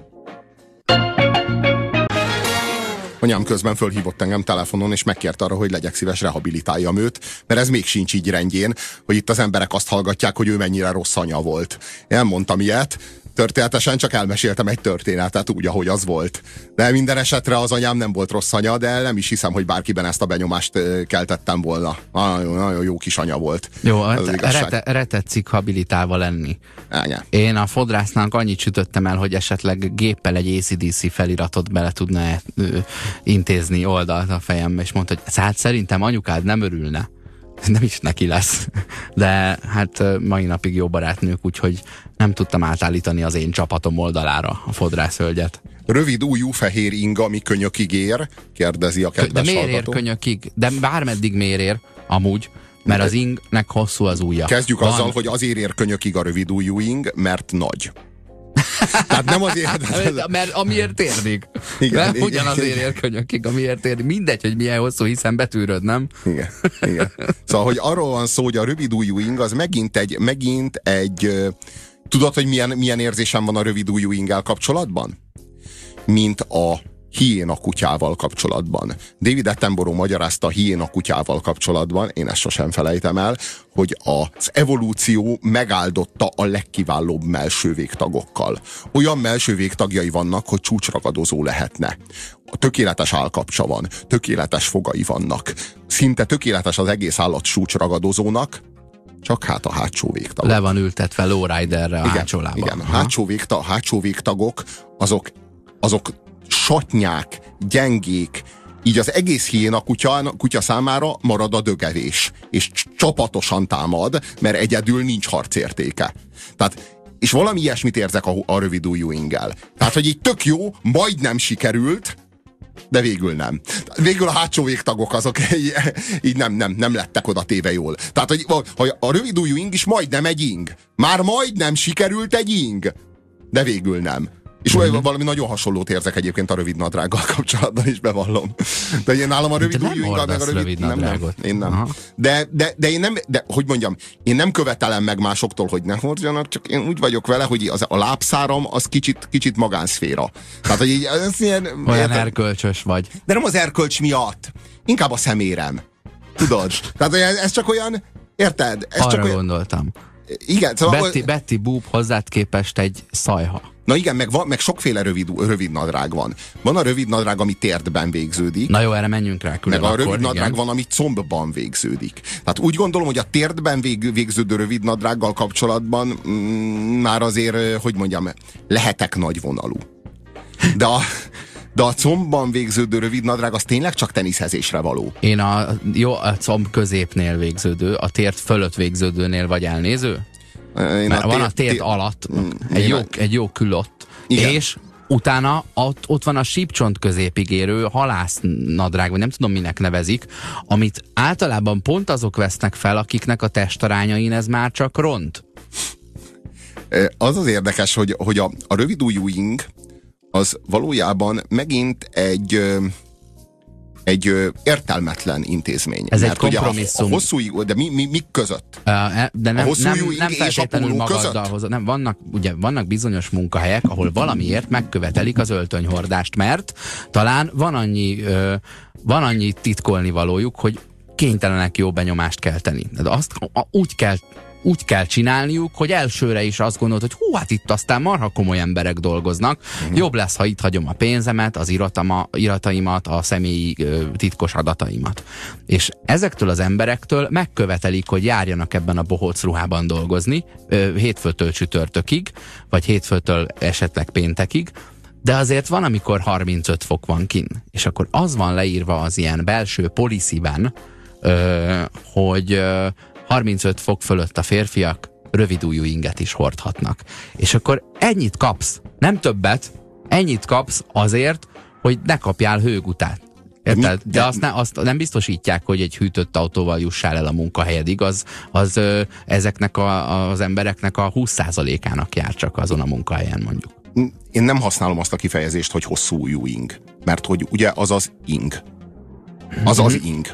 Speaker 3: Anyám közben fölhívott engem telefonon, és megkért arra, hogy legyek szíves, rehabilitáljam őt, mert ez még sincs így rendjén, hogy itt az emberek azt hallgatják, hogy ő mennyire rossz anya volt. Én nem mondtam ilyet, történetesen csak elmeséltem egy történetet úgy, ahogy az volt. De minden esetre az anyám nem volt rossz anya, de nem is hiszem, hogy bárkiben ezt a benyomást keltettem volna. Nagyon jó kis anya volt.
Speaker 2: Jó, retetszik habilitálva lenni.
Speaker 3: Anya.
Speaker 2: Én a fodrásznak annyit sütöttem el, hogy esetleg géppel egy AC/DC feliratot bele tudna intézni oldalt a fejembe, és mondta, hogy hát szerintem anyukád nem örülne. Nem is neki lesz. De hát mai napig jó barátnők, úgyhogy nem tudtam átállítani az én csapatom oldalára a fodrászhölgyet.
Speaker 3: Rövid ujjú fehér inga, ami könyökig ér? Kérdezi a kedves hallgató.
Speaker 2: De miért ér könyökig? De bármeddig miért ér amúgy, mert az ingnek hosszú az ujja.
Speaker 3: Kezdjük azzal, hogy azért ér könyökig a rövid ujjú ing, mert nagy. Tehát nem azért...
Speaker 2: Mert amiért érdik. Igen, ugyanazért ér könyökig, amiért érdik. Mindegy, hogy milyen hosszú, hiszen betűröd, nem?
Speaker 3: Igen. Szóval, hogy arról van szó, hogy a rövid ujjú ing az megint egy tudod, hogy milyen érzésem van a rövid ujjú inggel kapcsolatban? Mint a hiéna kutyával kapcsolatban. David Attenborough magyarázta a hiéna kutyával kapcsolatban, én ezt sosem felejtem el, hogy az evolúció megáldotta a legkiválóbb mellsővégtagokkal. Olyan mellsővégtagjai vannak, hogy csúcsragadozó lehetne. A tökéletes állkapcsa van, tökéletes fogai vannak. Szinte tökéletes az egész állat csúcsragadozónak, csak hát a hátsó végtagok.
Speaker 2: Le van ültetve lowriderre a hátsó lába.
Speaker 3: Igen, a hátsó végtagok azok satnyák, gyengék, így az egész hiéna kutya számára marad a dögevés, és csapatosan támad, mert egyedül nincs harcértéke. Tehát, és valami ilyesmit érzek a rövid ujjú inggel. Tehát, hogy így tök jó, majdnem sikerült, de végül nem. Végül a hátsó végtagok azok így nem lettek oda téve jól. Tehát, hogy a rövid ujjú ing is majdnem egy ing. Már majdnem sikerült egy ing, de végül nem. És valami nagyon hasonlót érzek egyébként a rövid nadrággal kapcsolatban is, bevallom. De én nálam a rövid ujjú inga, meg a rövid nadrágot. Én nem. De én nem, de hogy mondjam, én nem követelem meg másoktól, hogy ne hordjanak, csak én úgy vagyok vele, hogy a lábszáram az kicsit magánszféra. Tehát, hogy így, ez ilyen,
Speaker 2: olyan erkölcsös vagy.
Speaker 3: De nem az erkölcs miatt, inkább a szemérem. Tudod? Tehát ez csak olyan, érted? Ez
Speaker 2: arra
Speaker 3: csak olyan,
Speaker 2: gondoltam.
Speaker 3: Igen, szóval
Speaker 2: Betty Boop hozzád képest egy szajha.
Speaker 3: Na igen, meg sokféle rövid nadrág van. Van a rövid nadrág, ami térdben végződik.
Speaker 2: Na jó, erre menjünk rá külön.
Speaker 3: Meg a rövid nadrág van, ami combban végződik. Tehát úgy gondolom, hogy a térdben végződő rövid nadrággal kapcsolatban már azért, hogy mondjam, lehetek nagyvonalú. De a combban végződő rövid nadrág az tényleg csak teniszezésre való.
Speaker 2: Én a comb középnél végződő, a térd fölött végződőnél vagy elnéző? Mert van a térd alatt egy jó külott. Igen. És utána ott van a sípcsont középig érő halásznadrág, vagy nem tudom minek nevezik, amit általában pont azok vesznek fel, akiknek a testarányain ez már csak ront.
Speaker 3: Az érdekes, hogy a rövid ujjú ing az valójában megint egy értelmetlen intézmény.
Speaker 2: Ez egy kompromisszum.
Speaker 3: A hosszú, de mi között?
Speaker 2: De nem feltétlenül magaddal hozott. Nem, vannak bizonyos munkahelyek, ahol valamiért megkövetelik az öltönyhordást, mert talán van annyi titkolni valójuk, hogy kénytelenek jó benyomást kelteni. De azt úgy kell csinálniuk, hogy elsőre is azt gondolod, hogy hú, hát itt aztán marha komoly emberek dolgoznak. Jobb lesz, ha itt hagyom a pénzemet, az irataimat, a személyi titkos adataimat. És ezektől az emberektől megkövetelik, hogy járjanak ebben a bohóc ruhában dolgozni, hétfőtől csütörtökig, vagy hétfőtől esetleg péntekig, de azért van, amikor 35 fok van kint. És akkor az van leírva az ilyen belső policyben, hogy 35 fok fölött a férfiak rövidujjú inget is hordhatnak. És akkor ennyit kapsz, nem többet, Ennyit kapsz azért, hogy ne kapjál hőgutát. Érted? De azt nem biztosítják, hogy egy hűtött autóval jussál el a munkahelyedig, az ezeknek az embereknek a 20%-ának jár csak azon a munkahelyen, mondjuk.
Speaker 3: Én nem használom azt a kifejezést, hogy hosszú ujjú ing. Mert hogy ugye az az ing. Az az ing.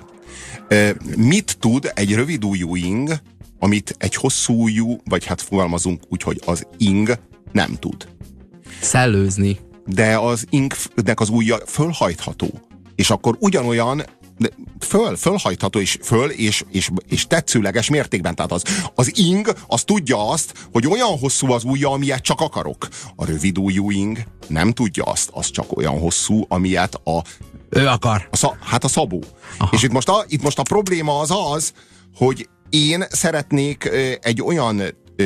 Speaker 3: Mit tud egy rövid ujjú ing, amit egy hosszú ujjú, vagy hát fogalmazunk úgy, hogy az ing nem tud?
Speaker 2: Szellőzni.
Speaker 3: De az ingnek az ujja fölhajtható. És akkor ugyanolyan fölhajtható és tetszőleges mértékben. Tehát az ing, az tudja azt, hogy olyan hosszú az ujja, amilyet csak akarok. A rövid ujjú ing nem tudja azt, az csak olyan hosszú, amilyet
Speaker 2: ő akar.
Speaker 3: Hát a Szabó. Aha. És itt most a probléma az, hogy én szeretnék egy olyan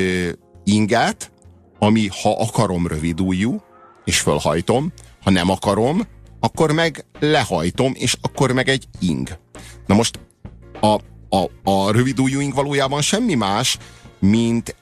Speaker 3: inget, ami ha akarom rövidujjú, és fölhajtom, ha nem akarom, akkor meg lehajtom, és akkor meg egy ing. Na most a rövidujjú ing valójában semmi más, mint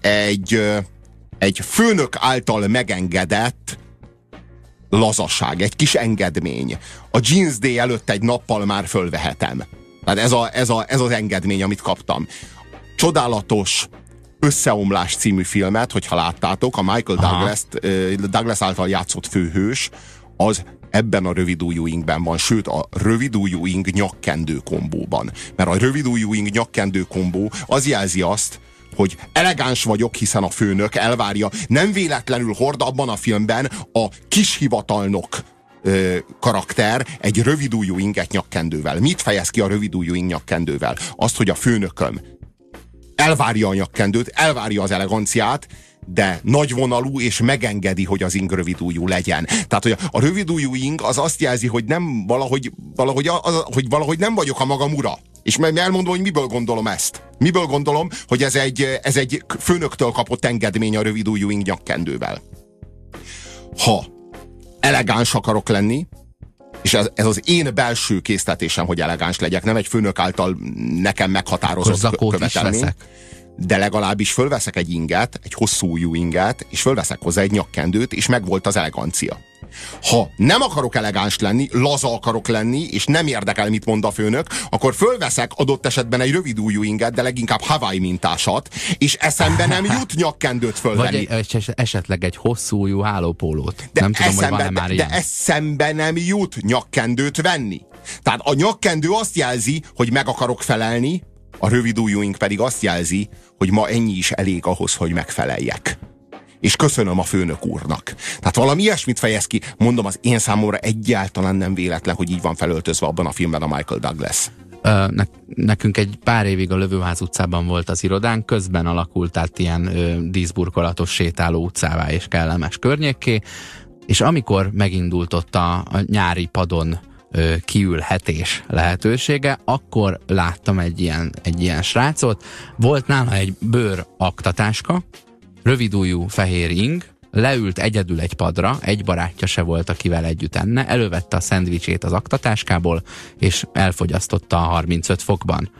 Speaker 3: egy főnök által megengedett lazaság, egy kis engedmény. A Jeans Day előtt egy nappal már fölvehetem. Tehát ez az engedmény, amit kaptam. Csodálatos Összeomlás című filmet, hogyha láttátok, a Michael Douglas által játszott főhős, az ebben a rövidujjú ingben van, sőt a rövidujjú ing nyakkendő kombóban. Mert a rövidujjú ing nyakkendő kombó az jelzi azt, hogy elegáns vagyok, hiszen a főnök elvárja. Nem véletlenül hord abban a filmben a kishivatalnok karakter egy rövidujjú inget nyakkendővel. Mit fejez ki a rövidujjú ing nyakkendővel? Azt, hogy a főnököm elvárja a nyakkendőt, elvárja az eleganciát, de nagyvonalú, és megengedi, hogy az ing rövidujjú legyen. Tehát, hogy a rövidujjú ing az azt jelzi, hogy nem valahogy nem vagyok a magam ura. És elmondom, hogy miből gondolom ezt. Miből gondolom, hogy ez egy főnöktől kapott engedmény a rövidujjú ing nyakkendővel. Ha elegáns akarok lenni, és ez az én belső késztetésem, hogy elegáns legyek, nem egy főnök által nekem meghatározott követelmény. De legalábbis fölveszek egy inget, egy hosszú ujjú inget, és fölveszek hozzá egy nyakkendőt, és megvolt az elegancia. Ha nem akarok elegáns lenni, laza akarok lenni, és nem érdekel, mit mond a főnök, akkor fölveszek adott esetben egy rövid ujjú inget, de leginkább Hawaii mintásat, és eszembe nem jut nyakkendőt fölvenni.
Speaker 2: Vagy esetleg egy hosszú ujjú hálópólót. Nem tudom, hogy van-e már ilyen.
Speaker 3: De eszembe nem jut nyakkendőt venni. Tehát a nyakkendő azt jelzi, hogy meg akarok felelni, a rövid ujjúink pedig azt jelzi, hogy ma ennyi is elég ahhoz, hogy megfeleljek. És köszönöm a főnök úrnak. Tehát valami ilyesmit fejez ki. Mondom, az én számomra egyáltalán nem véletlen, hogy így van felöltözve abban a filmben a Michael Douglas.
Speaker 2: Nekünk egy pár évig a Lövőház utcában volt az irodánk, közben alakult át ilyen díszburkolatos sétáló utcává és kellemes környékké, és amikor megindult ott a nyári padon kiülhetés lehetősége, akkor láttam egy ilyen srácot, volt nála egy bőr aktatáska, rövidujjú fehér ing, leült egyedül egy padra, egy barátja se volt, akivel együtt enne, elővette a szendvicsét az aktatáskából, és elfogyasztotta a 35 fokban.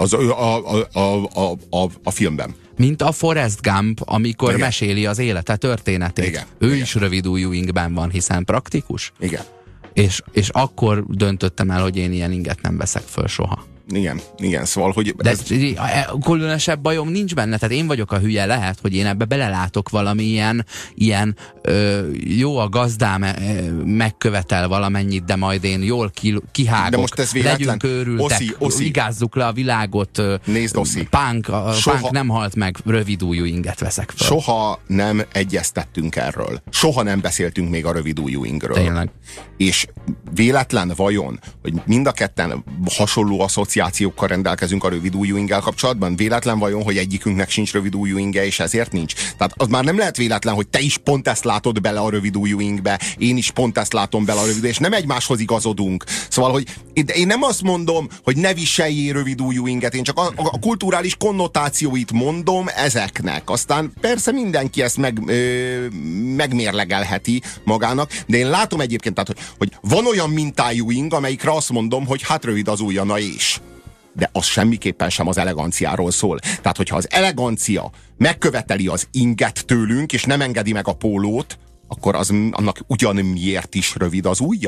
Speaker 3: A filmben.
Speaker 2: Mint a Forrest Gump, amikor igen, meséli az élete történetét.
Speaker 3: Igen,
Speaker 2: ő
Speaker 3: igen,
Speaker 2: is rövidujjú ingben van, hiszen praktikus.
Speaker 3: Igen.
Speaker 2: És akkor döntöttem el, hogy én ilyen inget nem veszek föl soha.
Speaker 3: Igen, szóval, hogy...
Speaker 2: De különösebb bajom nincs benne, tehát én vagyok a hülye, lehet, hogy én ebbe belelátok valami ilyen jó, a gazdám megkövetel valamennyit, de majd én jól kihágok. De most ez véletlen. Legyünk őrültek, igázzuk le a világot.
Speaker 3: Nézd, Oszi.
Speaker 2: Punk nem halt meg, rövidujjú inget veszek föl.
Speaker 3: Soha nem egyeztettünk erről. Soha nem beszéltünk még a rövidujjú ingről.
Speaker 2: Tényleg.
Speaker 3: És véletlen vajon, hogy mind a ketten hasonló asszociációkkal rendelkezünk a rövidujjú inggel kapcsolatban? Véletlen vajon, hogy egyikünknek sincs rövidujjú inge, és ezért nincs? Tehát az már nem lehet véletlen, hogy te is pont ezt látod bele a rövidujjú ingbe, én is pont ezt látom bele a rövidujjú, és nem egymáshoz igazodunk. Szóval, hogy én nem azt mondom, hogy ne viseljél rövidujjú inget, én csak a kulturális konnotációit mondom ezeknek. Aztán persze mindenki ezt megmérlegelheti magának, de én látom egyébként, tehát, hogy van olyan mintájú ing, amelyikre azt mondom, hogy hát rövid az ujja, na és. De az semmiképpen sem az eleganciáról szól. Tehát, hogyha az elegancia megköveteli az inget tőlünk, és nem engedi meg a pólót, akkor annak ugyan miért is rövid az ujja?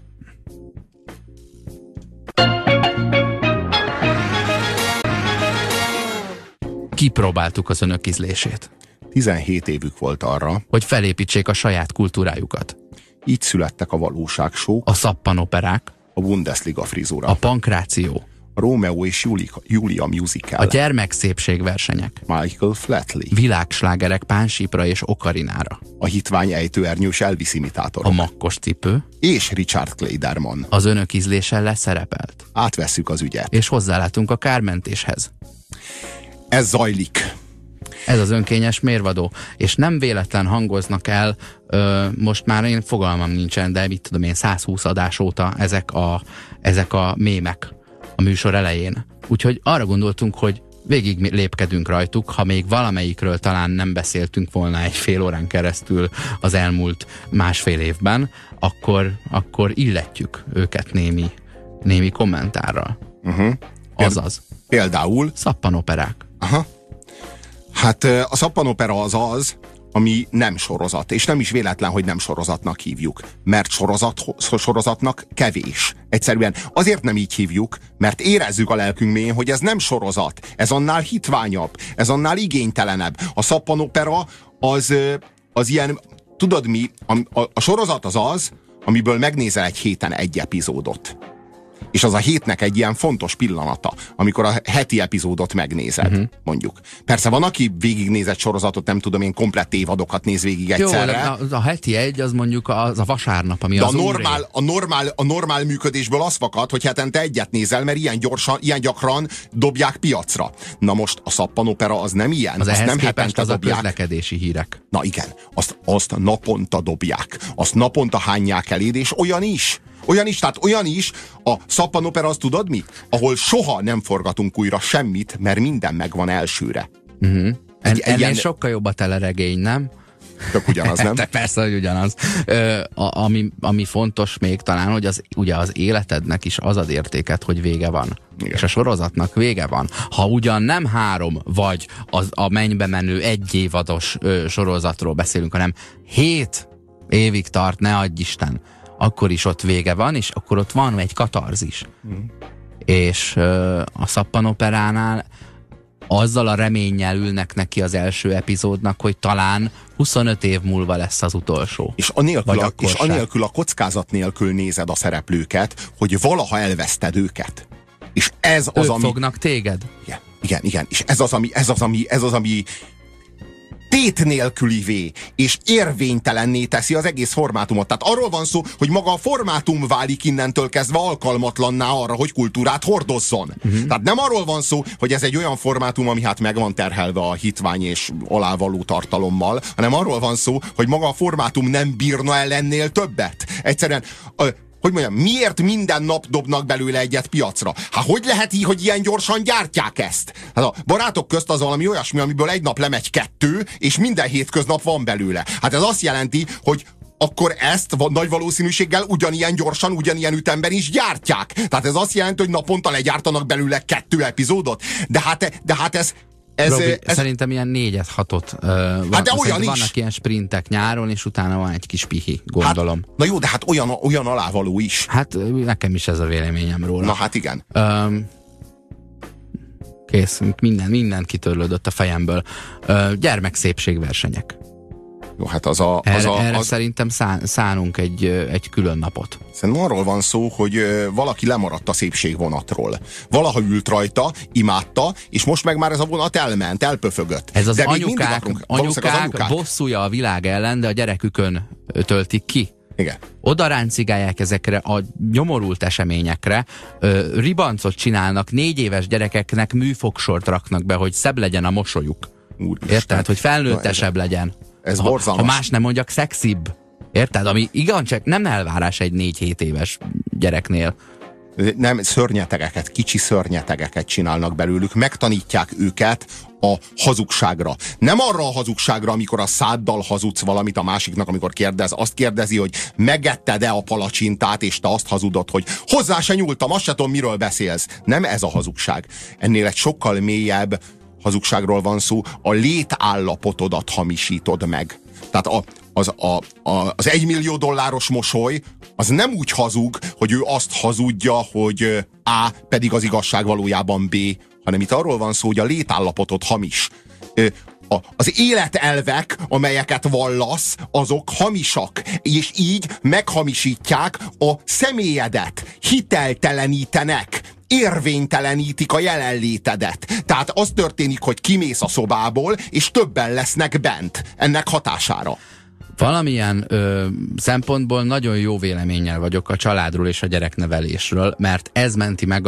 Speaker 2: Kipróbáltuk az önök ízlését.
Speaker 3: 17 évük volt arra,
Speaker 2: hogy felépítsék a saját kultúrájukat.
Speaker 3: így születtek a valóságsók,
Speaker 2: A szappanoperák,
Speaker 3: a Bundesliga frizura,
Speaker 2: a pankráció,
Speaker 3: a Rómeó és Júlia musical,
Speaker 2: a gyermekszépségversenyek,
Speaker 3: Michael Flatley,
Speaker 2: világslágerek Pánsípra és Okarinára,
Speaker 3: a hitvány ejtőernyős Elvis imitátorok,
Speaker 2: a makkos cipő,
Speaker 3: és Richard Kleiderman.
Speaker 2: az önök ízléssel leszerepelt.
Speaker 3: Átvesszük az ügyet.
Speaker 2: És hozzálátunk a kármentéshez.
Speaker 3: Ez zajlik.
Speaker 2: Ez az önkényes mérvadó. És nem véletlen hangoznak el, most már én fogalmam nincsen, de mit tudom én, 120 adás óta ezek a mémek a műsor elején. Úgyhogy arra gondoltunk, hogy végig lépkedünk rajtuk, ha még valamelyikről talán nem beszéltünk volna egy fél órán keresztül az elmúlt másfél évben, akkor illetjük őket némi kommentárral. Azaz.
Speaker 3: Például?
Speaker 2: Szappanoperák.
Speaker 3: Aha. Hát a szappanopera az, ami nem sorozat, és nem is véletlen, hogy nem sorozatnak hívjuk, mert sorozatnak kevés. Egyszerűen azért nem így hívjuk, mert érezzük a lelkünk mélyén, hogy ez nem sorozat, ez annál hitványabb, ez annál igénytelenebb. A szappanopera az ilyen, tudod mi, a sorozat az, amiből megnézel egy héten egy epizódot. És az a hétnek egy ilyen fontos pillanata, amikor a heti epizódot megnézed, mondjuk. Persze van, aki végignézett sorozatot, nem tudom én, komplett évadokat néz végig egyszerre.
Speaker 2: Jó, a heti egy, az mondjuk az a vasárnap, ami
Speaker 3: de
Speaker 2: az
Speaker 3: a normál működésből az fakad, hogy hetente egyet nézel, mert ilyen gyakran dobják piacra. Na most a szappanopera az nem ilyen.
Speaker 2: Az
Speaker 3: azt
Speaker 2: ehhez
Speaker 3: nem
Speaker 2: képest
Speaker 3: hetente
Speaker 2: az
Speaker 3: dobják.
Speaker 2: a közlekedési hírek.
Speaker 3: Na igen, azt naponta dobják. Azt naponta hányják eléd, és olyan is, tehát olyan is, a szappanopera, azt tudod mi? Ahol soha nem forgatunk újra semmit, mert minden megvan elsőre.
Speaker 2: Ennél sokkal jobb a teleregény, nem?
Speaker 3: Tök ugyanaz, nem?
Speaker 2: Persze, hogy ugyanaz. Ami fontos még talán, hogy ugye az életednek is az ad értéket, hogy vége van. Igen. És a sorozatnak vége van. Ha ugyan nem 3 vagy a mennybe menő 1 évados sorozatról beszélünk, hanem 7 évig tart, ne adj Isten, akkor is ott vége van, és akkor ott van egy katarzis. És a szappanoperánál azzal a reménnyel ülnek neki az első epizódnak, hogy talán 25 év múlva lesz az utolsó.
Speaker 3: És anélkül a kockázat nélkül nézed a szereplőket, hogy valaha elveszted őket. És ez az, ami...
Speaker 2: fognak téged?
Speaker 3: Igen. És ez az, ami tét nélkülivé és érvénytelenné teszi az egész formátumot. Tehát arról van szó, hogy maga a formátum válik innentől kezdve alkalmatlanná arra, hogy kultúrát hordozzon. Tehát nem arról van szó, hogy ez egy olyan formátum, ami hát meg van terhelve a hitvány és alávaló tartalommal, hanem arról van szó, hogy maga a formátum nem bírna el ennél többet. Egyszerűen... hogy mondjam, miért minden nap dobnak belőle egyet piacra? Hát hogy lehet így, hogy ilyen gyorsan gyártják ezt? Hát a barátok közt az valami olyasmi, amiből egy nap lemegy 2, és minden hétköznap van belőle. Hát ez azt jelenti, hogy akkor ezt nagy valószínűséggel ugyanilyen gyorsan, ugyanilyen ütemben is gyártják. Tehát ez azt jelenti, hogy naponta legyártanak belőle 2 epizódot. De hát ez
Speaker 2: Robi, szerintem ilyen 4-6-ot
Speaker 3: de olyan is.
Speaker 2: Vannak ilyen sprintek nyáron, és utána van egy kis pihi, gondolom.
Speaker 3: Hát, na jó, de hát olyan alávaló is.
Speaker 2: Hát nekem is ez a véleményem róla.
Speaker 3: Na hát igen.
Speaker 2: Kész, mindent kitörlődött a fejemből. Gyermekszépségversenyek.
Speaker 3: Jó, hát
Speaker 2: erre szerintem szánunk egy külön napot.
Speaker 3: Szerintem arról van szó, hogy valaki lemaradt a szépségvonatról. Valaha ült rajta, imádta, és most meg már ez a vonat elment, elpöfögött.
Speaker 2: Ez az anyukák bosszúja a világ ellen, de a gyerekükön töltik ki.
Speaker 3: Igen.
Speaker 2: Oda ráncigálják ezekre a nyomorult eseményekre, ribancot csinálnak, 4 éves gyerekeknek műfogsort raknak be, hogy szebb legyen a mosolyuk. Érted? Hogy felnőttesebb legyen.
Speaker 3: Ez borzalmas.
Speaker 2: Ha más nem mondjak, szexibb. Érted? Ami csak nem elvárás egy 4-7 éves gyereknél.
Speaker 3: Nem, szörnyetegeket, kicsi szörnyetegeket csinálnak belőlük, megtanítják őket a hazugságra. Nem arra a hazugságra, amikor a száddal hazudsz valamit a másiknak, amikor azt kérdezi, hogy megetted-e a palacsintát, és te azt hazudod, hogy hozzá se nyúltam, azt se tudom, miről beszélsz. Nem ez a hazugság. Ennél egy sokkal mélyebb hazugságról van szó, a létállapotodat hamisítod meg. Tehát az 1 millió dolláros mosoly az nem úgy hazug, hogy ő azt hazudja, hogy A, pedig az igazság valójában B, hanem itt arról van szó, hogy a létállapotot hamis. Az életelvek, amelyeket vallasz, azok hamisak, és így meghamisítják a személyedet, hiteltelenítenek, érvénytelenítik a jelenlétedet. Tehát az történik, hogy kimész a szobából, és többen lesznek bent ennek hatására.
Speaker 2: Valamilyen szempontból nagyon jó véleménnyel vagyok a családról és a gyereknevelésről, mert ez menti meg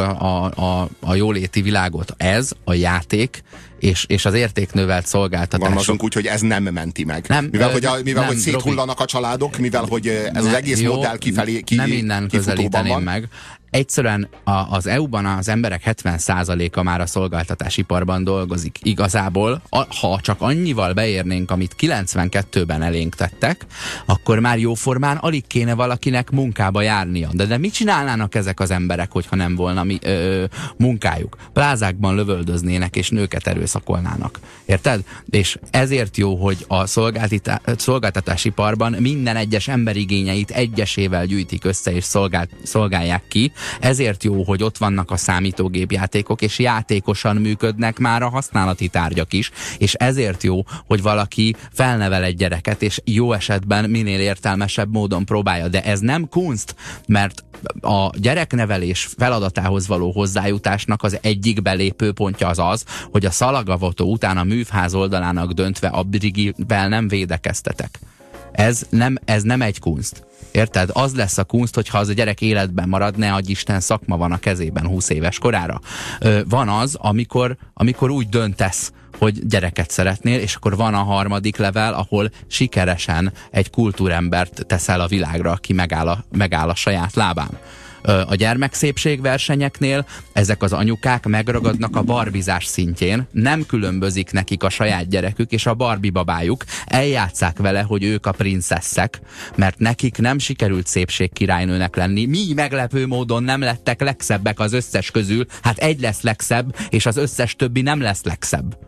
Speaker 2: a jóléti világot. Ez a játék és az értéknövelt szolgáltatások.
Speaker 3: Fogalmazunk úgy, hogy ez nem menti meg. Nem, mivel hogy széthullanak a családok, mivel hogy ez az egész modell kifelé
Speaker 2: nem innen közelíteném meg. Egyszerűen az EU-ban az emberek 70%-a már a szolgáltatásiparban dolgozik. Igazából, ha csak annyival beérnénk, amit 92-ben elénk tettek, akkor már jóformán alig kéne valakinek munkába járnia. De mit csinálnának ezek az emberek, hogyha nem volna munkájuk? Plázákban lövöldöznének és nőket erőszakolnának. Érted? És ezért jó, hogy a szolgáltatásiparban minden egyes emberigényeit egyesével gyűjtik össze és szolgálják ki. Ezért jó, hogy ott vannak a számítógépjátékok, és játékosan működnek már a használati tárgyak is, és ezért jó, hogy valaki felnevel egy gyereket, és jó esetben minél értelmesebb módon próbálja. De ez nem kunst, mert a gyereknevelés feladatához való hozzájutásnak az egyik belépőpontja az, hogy a szalagavató után a művház oldalának döntve a brigivel nem védekeztetek. Ez nem egy kunst. Érted? Az lesz a kunst, hogyha az a gyerek életben marad, ne adj Isten, szakma van a kezében 20 éves korára. Van az, amikor úgy döntesz, hogy gyereket szeretnél, és akkor van a harmadik level, ahol sikeresen egy kultúrembert teszel a világra, aki megáll a saját lábán. A gyermekszépségversenyeknél ezek az anyukák megragadnak a barbizás szintjén, nem különbözik nekik a saját gyerekük és a Barbie babájuk, eljátsszák vele, hogy ők a princesszek, mert nekik nem sikerült szépségkirálynőnek lenni, mi meglepő módon nem lettek legszebbek az összes közül, hát egy lesz legszebb, és az összes többi nem lesz legszebb.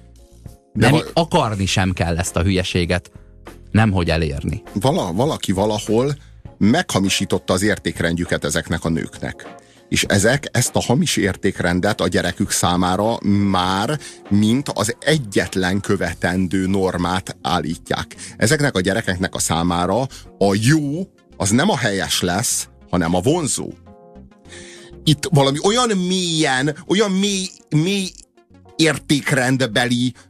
Speaker 2: Akarni sem kell ezt a hülyeséget, nemhogy elérni.
Speaker 3: Valaki valahol meghamisította az értékrendjüket ezeknek a nőknek. És ezek ezt a hamis értékrendet a gyerekük számára már mint az egyetlen követendő normát állítják. Ezeknek a gyerekeknek a számára a jó az nem a helyes lesz, hanem a vonzó. Itt valami olyan mély értékrendbeli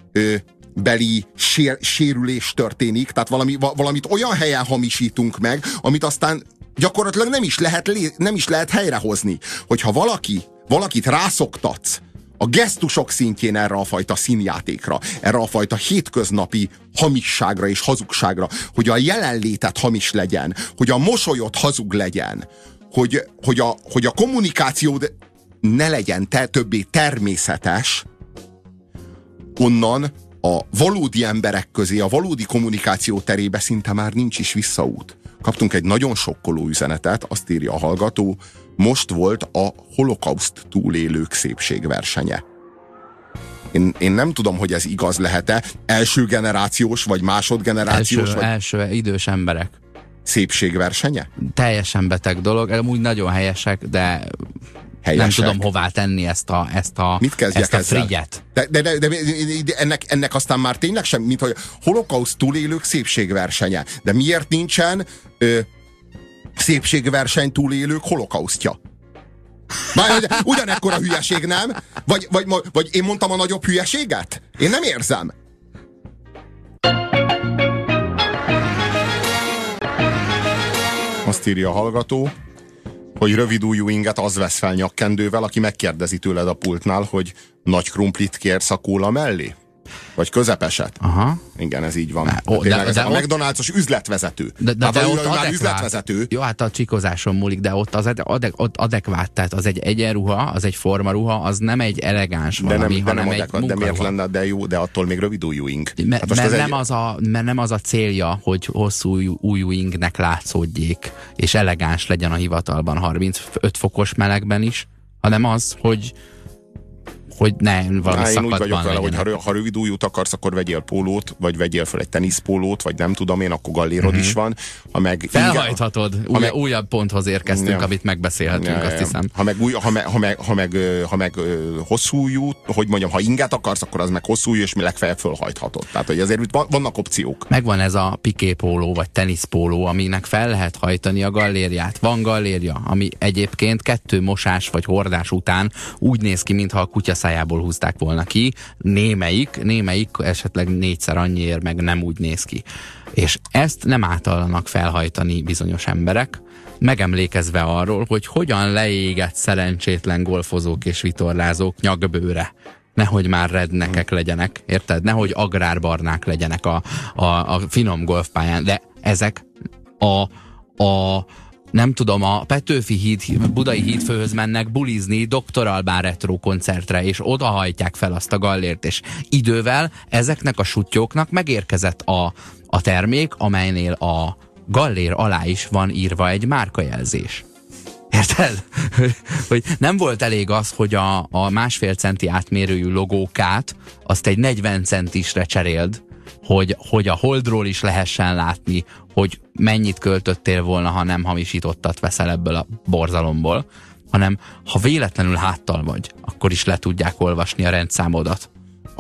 Speaker 3: sérülés történik, tehát valamit olyan helyen hamisítunk meg, amit aztán gyakorlatilag nem is lehet helyrehozni. Hogyha valakit rászoktatsz a gesztusok szintjén erre a fajta színjátékra, erre a fajta hétköznapi hamisságra és hazugságra, hogy a jelenlétet hamis legyen, hogy a mosolyod hazug legyen, hogy a kommunikációd ne legyen többé természetes, onnan a valódi emberek közé, a valódi kommunikáció terébe szinte már nincs is visszaút. Kaptunk egy nagyon sokkoló üzenetet, azt írja a hallgató, most volt a holokauszt túlélők szépségversenye. Én nem tudom, hogy ez igaz lehet-e. Első generációs vagy másodgenerációs?
Speaker 2: Első idős emberek.
Speaker 3: Szépségversenye? Teljesen
Speaker 2: beteg dolog, amúgy nagyon helyesek, de helyesek. Nem tudom hová tenni ezt a frigyet.
Speaker 3: De ennek aztán már tényleg sem, mint hogy holokauszt túlélők szépségversenye. De miért nincsen szépségverseny túlélők holokausztja? Ugyanekkora hülyeség, nem? Vagy én mondtam a nagyobb hülyeséget? Én nem érzem. Azt írja a hallgató, hogy rövidújú inget az vesz fel nyakkendővel, aki megkérdezi tőled a pultnál, hogy nagy krumplit kérsz a kóla mellé? Vagy közepeset? Aha. Igen, ez így van. Ez a McDonald's-os üzletvezető.
Speaker 2: De ott már üzletvezető. Jó, hát a csikozáson múlik, de ott az adekvát, tehát az egy egyenruha, az egy formaruha, az nem egy elegáns valami, hanem egy munkaruha.
Speaker 3: De miért lenne, de jó, de attól még rövidújú ing.
Speaker 2: Mert nem az a célja, hogy hosszú újú ingnek látszódjék, és elegáns legyen a hivatalban 35 fokos melegben is, hanem az, hogy hogy ne valami
Speaker 3: Én úgy vagyok vele,
Speaker 2: legyenek.
Speaker 3: hogy ha rövid ujjút akarsz, akkor vegyél pólót, vagy vegyél fel egy teniszpólót, vagy nem tudom én, akkor gallérod is van. Ha meg
Speaker 2: felhajthatod. Újabb ponthoz érkeztünk, amit megbeszélhetünk, azt hiszem.
Speaker 3: Ha meg hosszú ujjú, hogy mondjam, ha inget akarsz, akkor az meg hosszú ujjú, és mi legfeljebb fölhajthatod. Tehát, hogy azért itt vannak opciók.
Speaker 2: Megvan ez a piképóló, vagy teniszpóló, aminek fel lehet hajtani a gallériát. Van gallérja, ami egyébként 2 mosás vagy hordás után úgy néz ki, mintha a kutya szájából húzták volna ki. Némelyik esetleg 4-szer annyiért meg nem úgy néz ki. És ezt nem átallanak felhajtani bizonyos emberek, megemlékezve arról, hogy hogyan leégett szerencsétlen golfozók és vitorlázók nyakbőre. Nehogy már rednekek legyenek, érted? Nehogy agrárbarnák legyenek a finom golfpályán, de ezek nem tudom, a Petőfi híd, Budai hídfőhöz mennek bulizni Dr. Albán retro koncertre, és odahajtják fel azt a gallért, és idővel ezeknek a sutyóknak megérkezett a termék, amelynél a gallér alá is van írva egy márkajelzés. Érted? Hogy nem volt elég az, hogy a 1,5 centi átmérőjű logókát azt egy 40 centisre cseréld, hogy a Holdról is lehessen látni, hogy mennyit költöttél volna, ha nem hamisítottat veszel ebből a borzalomból, hanem ha véletlenül háttal vagy, akkor is le tudják olvasni a rendszámodat.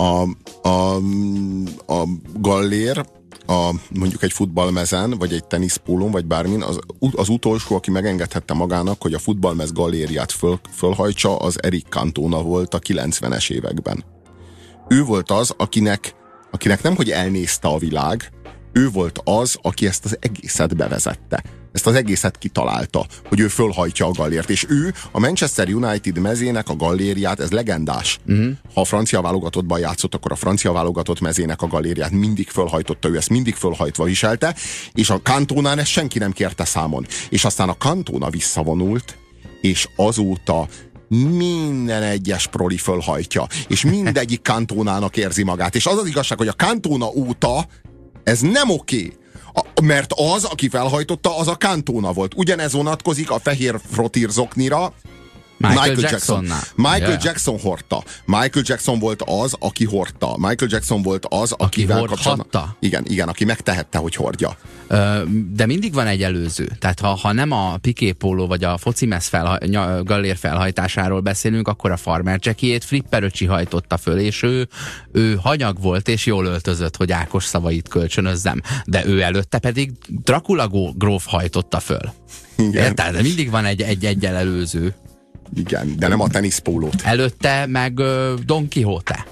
Speaker 3: A gallér, mondjuk egy futballmezen, vagy egy teniszpólón, vagy bármin, az utolsó, aki megengedhette magának, hogy a futballmez gallériát fölhajtsa, az Eric Cantona volt a 90-es években. Ő volt az, akinek nem, hogy elnézte a világ, ő volt az, aki ezt az egészet bevezette. Ezt az egészet kitalálta, hogy ő fölhajtja a gallért. És ő a Manchester United mezének a gallériát, ez legendás. Ha a francia válogatottban játszott, akkor a francia válogatott mezének a gallériát mindig fölhajtotta, ő ezt mindig fölhajtva viselte, és a Cantonán ezt senki nem kérte számon. És aztán a Cantona visszavonult, és azóta minden egyes proli fölhajtja, és mindegyik Cantonának érzi magát. És az az igazság, hogy a Cantona óta ez nem oké. Mert az, aki felhajtotta, az a Cantona volt. Ugyanez vonatkozik a fehér frotírzoknira, Michael Jackson hordta. Michael Jackson volt az, aki hordta. Michael Jackson volt az, akivel kapcsolatban... Igen, aki megtehette, hogy hordja.
Speaker 2: De mindig van egy előző. Tehát ha nem a piképóló vagy a focimez gallér felhajtásáról beszélünk, akkor a Farmer Jackie-ét Flipper öcsi hajtotta föl, és ő hanyag volt, és jól öltözött, hogy Ákos szavait kölcsönözzem. De ő előtte pedig Dracula gróf hajtotta föl. Érted? De mindig van egy előző.
Speaker 3: Igen, de nem a teniszpólót.
Speaker 2: Előtte meg Don Quixote.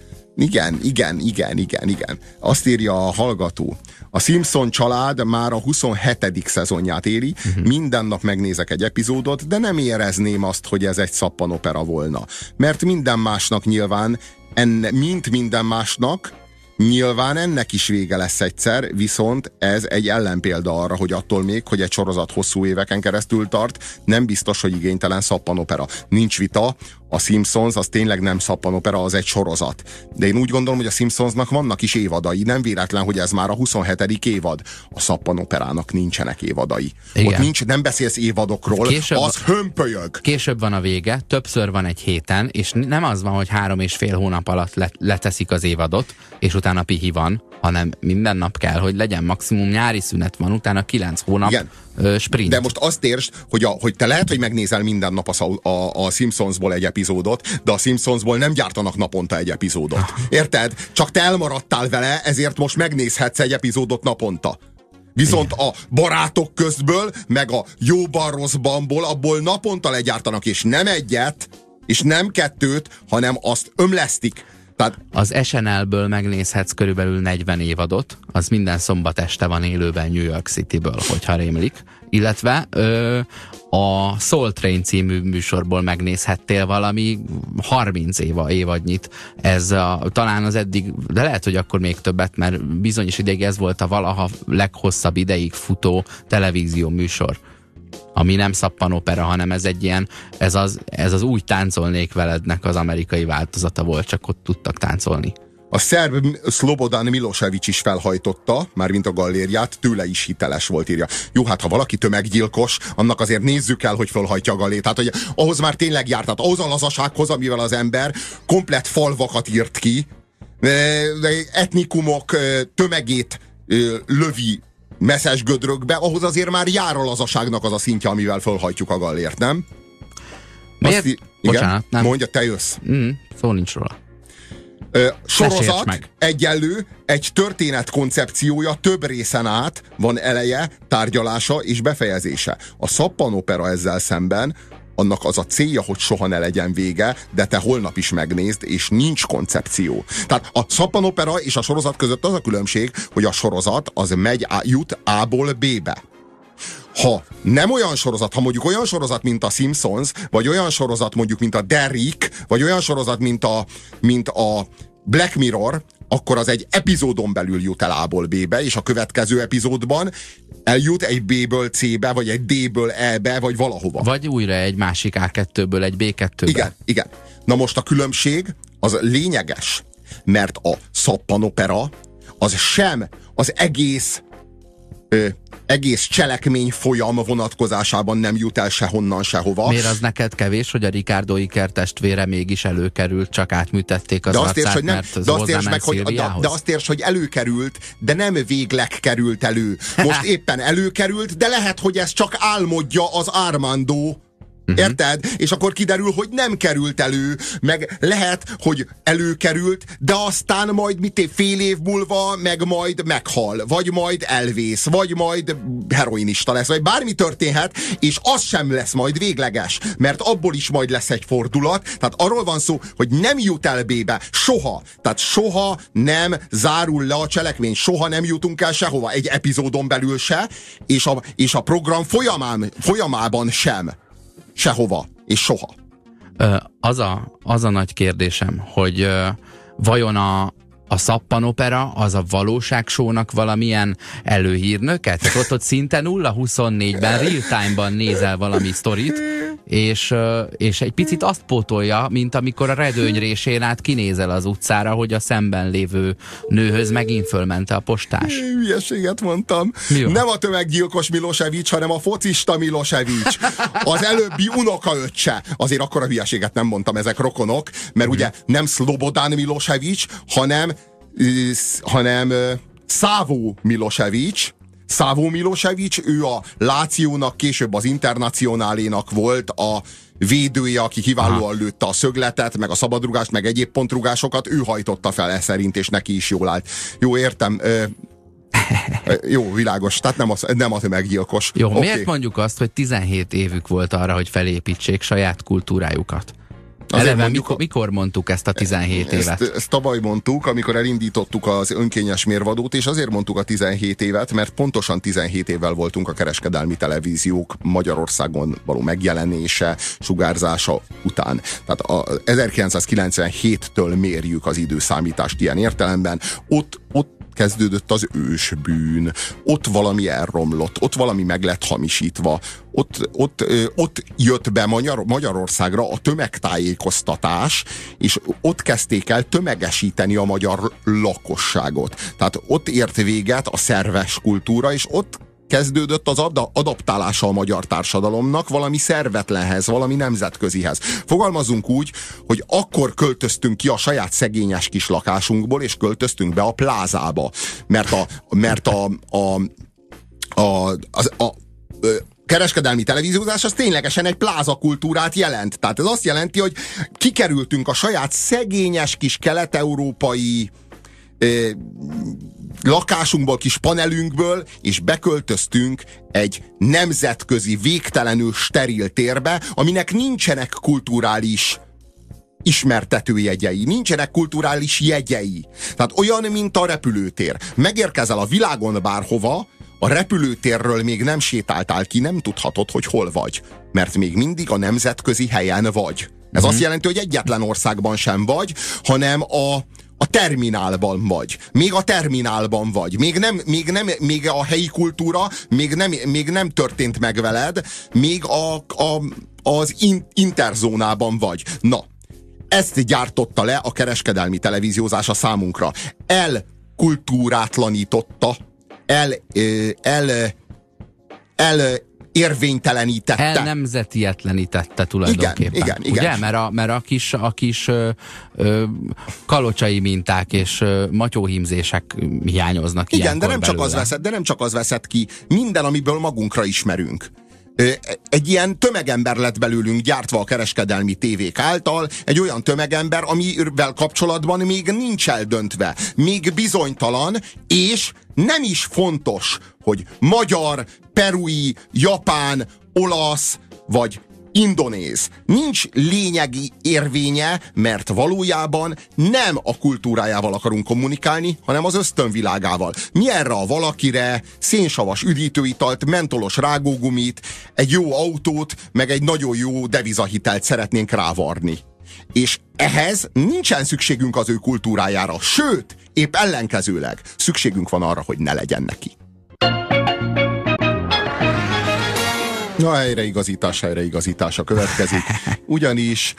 Speaker 3: Igen. Azt írja a hallgató. A Simpson család már a 27. szezonját éri, minden nap megnézek egy epizódot, de nem érezném azt, hogy ez egy szappanopera volna. Mert minden másnak nyilván, minden másnak, nyilván ennek is vége lesz egyszer, viszont ez egy ellenpélda arra, hogy attól még, hogy egy sorozat hosszú éveken keresztül tart, nem biztos, hogy igénytelen szappanopera. Nincs vita, a Simpsons az tényleg nem szappanopera, az egy sorozat. De én úgy gondolom, hogy a Simpsonsnak vannak is évadai. Nem véletlen, hogy ez már a 27. évad. A szappanoperának nincsenek évadai. Igen. Ott nem beszélsz évadokról, az hömpölyög.
Speaker 2: Később van a vége, többször van egy héten, és nem az van, hogy 3,5 hónap alatt leteszik az évadot, és utána pihi van, hanem minden nap kell, hogy legyen maximum nyári szünet van, utána 9 hónap sprint.
Speaker 3: De most azt értsd, hogy te lehet, hogy megnézel minden nap a Simpsonsból egy epizódot, de a Simpsonsból nem gyártanak naponta egy epizódot. Érted? Csak te elmaradtál vele, ezért most megnézhetsz egy epizódot naponta. Viszont a barátok közből, meg a jóban rosszbanból, abból naponta legyártanak, és nem egyet, és nem 2, hanem azt ömlesztik. Tehát...
Speaker 2: Az SNL-ből megnézhetsz körülbelül 40 évadot, az minden szombat este van élőben New York Cityből, hogyha rémlik. Illetve a Soul Train című műsorból megnézhettél valami 30 évadnyit. Ez talán az eddig, de lehet, hogy akkor még többet, mert bizonyos ideig ez volt a valaha leghosszabb ideig futó televízió műsor, ami nem szappanopera, hanem ez egy ilyen, ez az Úgy táncolnék velednek az amerikai változata volt, csak ott tudtak táncolni.
Speaker 3: A szerb Slobodan Milosevic is felhajtotta, mármint a gallériát, tőle is hiteles volt, írja. Jó, hát ha valaki tömeggyilkos, annak azért nézzük el, hogy felhajtja a gallét. Tehát, hogy ahhoz már tényleg járt, tehát ahhoz a lazasághoz, amivel az ember komplett falvakat írt ki, etnikumok tömegét lövi messzes gödrökbe, ahhoz azért már jár a lazaságnak az a szintje, amivel felhajtjuk a gallért, nem?
Speaker 2: Miért?
Speaker 3: Igen?
Speaker 2: Bocsánat, nem.
Speaker 3: Mondja, te jössz.
Speaker 2: Szó nincs róla.
Speaker 3: Sorozat egyenlő, egy történet koncepciója több részen át van eleje, tárgyalása és befejezése. A szappanopera ezzel szemben, annak az a célja, hogy soha ne legyen vége, de te holnap is megnézd, és nincs koncepció. Tehát a szappanopera és a sorozat között az a különbség, hogy a sorozat az jut A-ból B-be. Ha nem olyan sorozat, ha mondjuk olyan sorozat, mint a Simpsons, vagy olyan sorozat mondjuk, mint a Derrick, vagy olyan sorozat, mint a Black Mirror, akkor az egy epizódon belül jut el A-ból B-be, és a következő epizódban eljut egy B-ből C-be, vagy egy D-ből E-be, vagy valahova.
Speaker 2: Vagy újra egy másik A2-ből egy B2-be.
Speaker 3: Igen, igen. Na most a különbség az lényeges, mert a szappanopera az sem az egész cselekmény folyam vonatkozásában nem jut el sehonnan, sehova.
Speaker 2: Miért az neked kevés, hogy a Ricardo Iker testvére mégis előkerült, csak átműtették az arcát, mert az hozzám Szilviához?
Speaker 3: De azt érts, hogy előkerült, de nem végleg került elő. Most éppen előkerült, de lehet, hogy ez csak álmodja az Armando. Érted? És akkor kiderül, hogy nem került elő, meg lehet, hogy előkerült, de aztán majd fél év múlva meg majd meghal, vagy majd elvész, vagy majd heroinista lesz, vagy bármi történhet, és az sem lesz majd végleges, mert abból is majd lesz egy fordulat. Tehát arról van szó, hogy nem jut el B-be, soha. Tehát soha nem zárul le a cselekmény, soha nem jutunk el sehova, egy epizódon belül se, és a program folyamában sem. Sehova, és soha.
Speaker 2: Az a nagy kérdésem, hogy vajon a szappanopera az a valóságsónak valamilyen előhírnöke? Tehát ott szinte 0-24-ben, real time-ban nézel valami sztorit, és egy picit azt pótolja, mint amikor a redőnyrésén át kinézel az utcára, hogy a szemben lévő nőhöz megint fölmente a postás.
Speaker 3: Hülyeséget mondtam. Nem a tömeggyilkos Milosevic, hanem a focista Milosevic. Az előbbi unokaöccse. Azért akkora hülyeséget nem mondtam, ezek rokonok, mert ugye nem Slobodan Milosevic, hanem Savo Milosevic. Savo Milosevic, ő a Lációnak, később az Internacionálénak volt a védője, aki kiválóan lőtte a szögletet, meg a szabadrugást, meg egyéb pontrugásokat, ő hajtotta fel e szerint, és neki is jól állt. Jó, értem. Jó, világos. Tehát nem a tömeggyilkos.
Speaker 2: Jó, okay. Miért mondjuk azt, hogy 17 évük volt arra, hogy felépítsék saját kultúrájukat? Eleve mikor mondtuk ezt a 17 évet?
Speaker 3: Ezt tavaly mondtuk, amikor elindítottuk az önkényes mérvadót, és azért mondtuk a 17 évet, mert pontosan 17 évvel voltunk a kereskedelmi televíziók Magyarországon való megjelenése, sugárzása után. Tehát 1997-től mérjük az időszámítást ilyen értelemben. Ott kezdődött az ősbűn, ott valami elromlott, ott valami meg lett hamisítva, ott jött be Magyarországra a tömegtájékoztatás, és ott kezdték el tömegesíteni a magyar lakosságot. Tehát ott ért véget a szerves kultúra, és ott kezdődött az adaptálása a magyar társadalomnak valami szervetlenhez, valami nemzetközihez. Fogalmazunk úgy, hogy akkor költöztünk ki a saját szegényes kis lakásunkból, és költöztünk be a plázába. Mert a kereskedelmi televíziózás az ténylegesen egy plázakultúrát jelent. Tehát ez azt jelenti, hogy kikerültünk a saját szegényes kis kelet-európai lakásunkból, kis panelünkből, és beköltöztünk egy nemzetközi, végtelenül steril térbe, aminek nincsenek kulturális ismertetőjegyei, nincsenek kulturális jegyei. Tehát olyan, mint a repülőtér. Megérkezel a világon bárhova, a repülőtérről még nem sétáltál ki, nem tudhatod, hogy hol vagy. Mert még mindig a nemzetközi helyen vagy. Ez azt jelenti, hogy egyetlen országban sem vagy, hanem a terminálban vagy. Még a terminálban vagy. Még a helyi kultúra még nem történt meg veled, még az interzónában vagy. Na, Ezt gyártotta le a kereskedelmi televíziózás a számunkra. Elkultúrátlanította, érvénytelenítette.
Speaker 2: Elnemzetietlenítette tulajdonképpen.
Speaker 3: Igen.
Speaker 2: Ugye? Mert a kis kalocsai minták és matyóhímzések hiányoznak.
Speaker 3: Igen, de nem csak az veszett ki. Minden, amiből magunkra ismerünk. Egy ilyen tömegember lett belőlünk gyártva a kereskedelmi tévék által, egy olyan tömegember, amivel kapcsolatban még nincs eldöntve, még bizonytalan, és nem is fontos, hogy magyar, perui, japán, olasz vagy indonéz. Nincs lényegi érvénye, mert valójában nem a kultúrájával akarunk kommunikálni, hanem az ösztönvilágával. Mi erre a valakire szénsavas üdítőitalt, mentolos rágógumit, egy jó autót, meg egy nagyon jó devizahitelt szeretnénk rávarni. És ehhez nincsen szükségünk az ő kultúrájára, sőt, épp ellenkezőleg szükségünk van arra, hogy ne legyen neki. Na, helyreigazítása következik. Ugyanis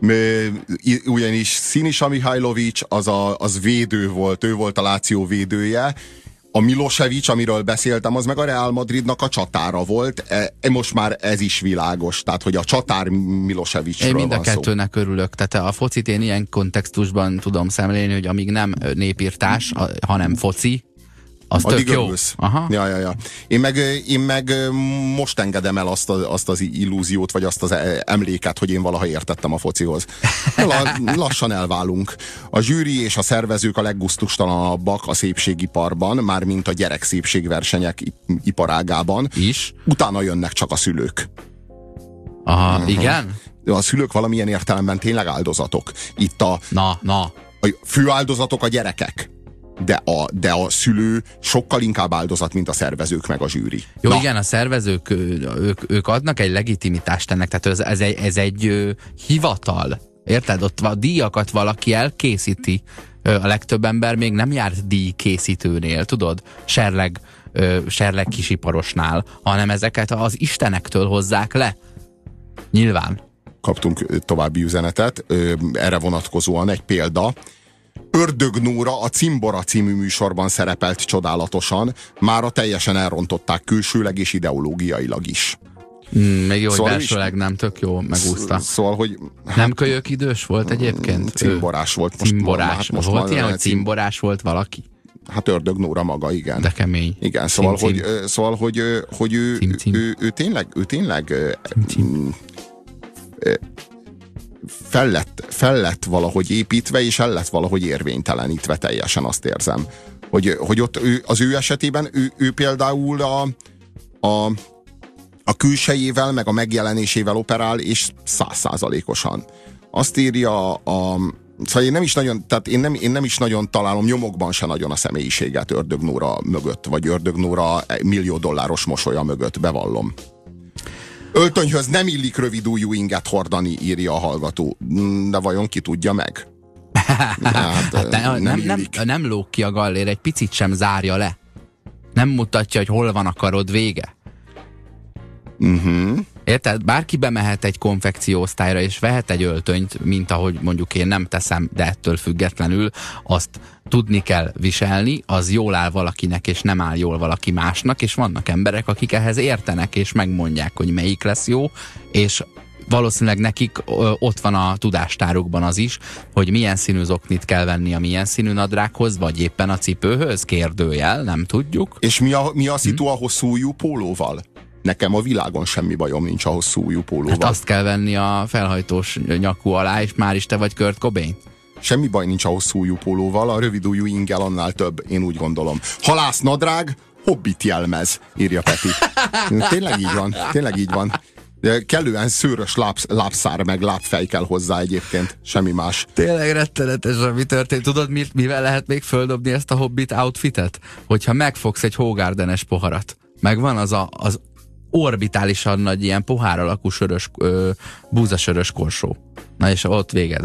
Speaker 3: Sinisa Mihajlović az védő volt, ő volt a Láció védője. A Milosevic, amiről beszéltem, az meg a Real Madridnak a csatára volt. Most már ez is világos, tehát hogy a csatár Milosevicről van szó.
Speaker 2: Én mind a kettőnek örülök, tehát a focit én ilyen kontextusban tudom szemlélni, hogy amíg nem népírtás, hanem foci, az tök jó. Aha.
Speaker 3: Ja. Én meg most engedem el azt az illúziót, vagy azt az emléket, hogy én valaha értettem a focihoz. Lassan elválunk. A zsűri és a szervezők a leggusztustalanabbak a szépségiparban, mármint a gyerekszépségversenyek iparágában.
Speaker 2: Is?
Speaker 3: Utána jönnek csak a szülők.
Speaker 2: Aha, igen?
Speaker 3: A szülők valamilyen értelemben tényleg áldozatok. Itt a fő áldozatok a gyerekek. De a szülő sokkal inkább áldozat, mint a szervezők meg a zsűri.
Speaker 2: Jó, igen, a szervezők, ők adnak egy legitimitást ennek, tehát ez egy hivatal. Érted? Ott a díjakat valaki elkészíti. A legtöbb ember még nem járt díjkészítőnél, tudod? Serleg kisiparosnál, hanem ezeket az istenektől hozzák le. Nyilván.
Speaker 3: Kaptunk további üzenetet, erre vonatkozóan egy példa. Ördög Nóra a Cimbora című műsorban szerepelt csodálatosan, mára teljesen elrontották külsőleg és ideológiailag is.
Speaker 2: Még jó, szóval hogy belsőleg nem, tök jó megúszta.
Speaker 3: Szóval, hogy...
Speaker 2: Nem kölyök idős volt egyébként?
Speaker 3: Cimborás volt.
Speaker 2: Cimborás. Most volt ilyen, hogy cimborás volt valaki?
Speaker 3: Hát Ördög Nóra maga, igen.
Speaker 2: De kemény.
Speaker 3: Igen, szóval, hogy ő tényleg fel lett valahogy építve, és el lett valahogy érvénytelenítve, teljesen azt érzem. Hogy ott az ő esetében ő például a külsejével, meg a megjelenésével operál, és 100%-osan. Azt írja szóval én nem is nagyon találom nyomokban se nagyon a személyiséget Ördög Nóra mögött, vagy Ördög Nóra $1 millió mosolya mögött, bevallom. Öltönyhöz nem illik rövidújú inget hordani, írja a hallgató. De vajon ki tudja meg?
Speaker 2: Nem lóg ki a gallér, egy picit sem zárja le. Nem mutatja, hogy hol van a karod vége. Érted? Bárki bemehet egy konfekcióosztályra, és vehet egy öltönyt, mint ahogy mondjuk én nem teszem, de ettől függetlenül azt tudni kell viselni, az jól áll valakinek, és nem áll jól valaki másnak, és vannak emberek, akik ehhez értenek, és megmondják, hogy melyik lesz jó, és valószínűleg nekik ott van a tudástárukban az is, hogy milyen színű zoknit kell venni a milyen színű nadrághoz, vagy éppen a cipőhöz, kérdőjel, nem tudjuk.
Speaker 3: És mi a szitu a hosszú ujjú pólóval? Nekem a világon semmi bajom nincs a hosszú ujjú pólóval.
Speaker 2: Hát azt kell venni a felhajtós nyakú alá, és már is te vagy Kurt Cobain.
Speaker 3: Semmi baj nincs a hosszú ujjú pólóval, a rövid ujjú ingel annál több, én úgy gondolom. Halásznadrág, hobbit jelmez, írja Peti. Tényleg így van. De kellően szőrös lábszár meg lábfej kell hozzá egyébként, semmi más.
Speaker 2: Tényleg rettenetes, ami történt. Tudod, mivel lehet még földobni ezt a hobbit outfitet? Hogyha megfogsz egy hógárdenes poharat. Megvan az orbitálisan nagy ilyen pohár alakú sörös, búzasörös korsó. Na és ott véged van.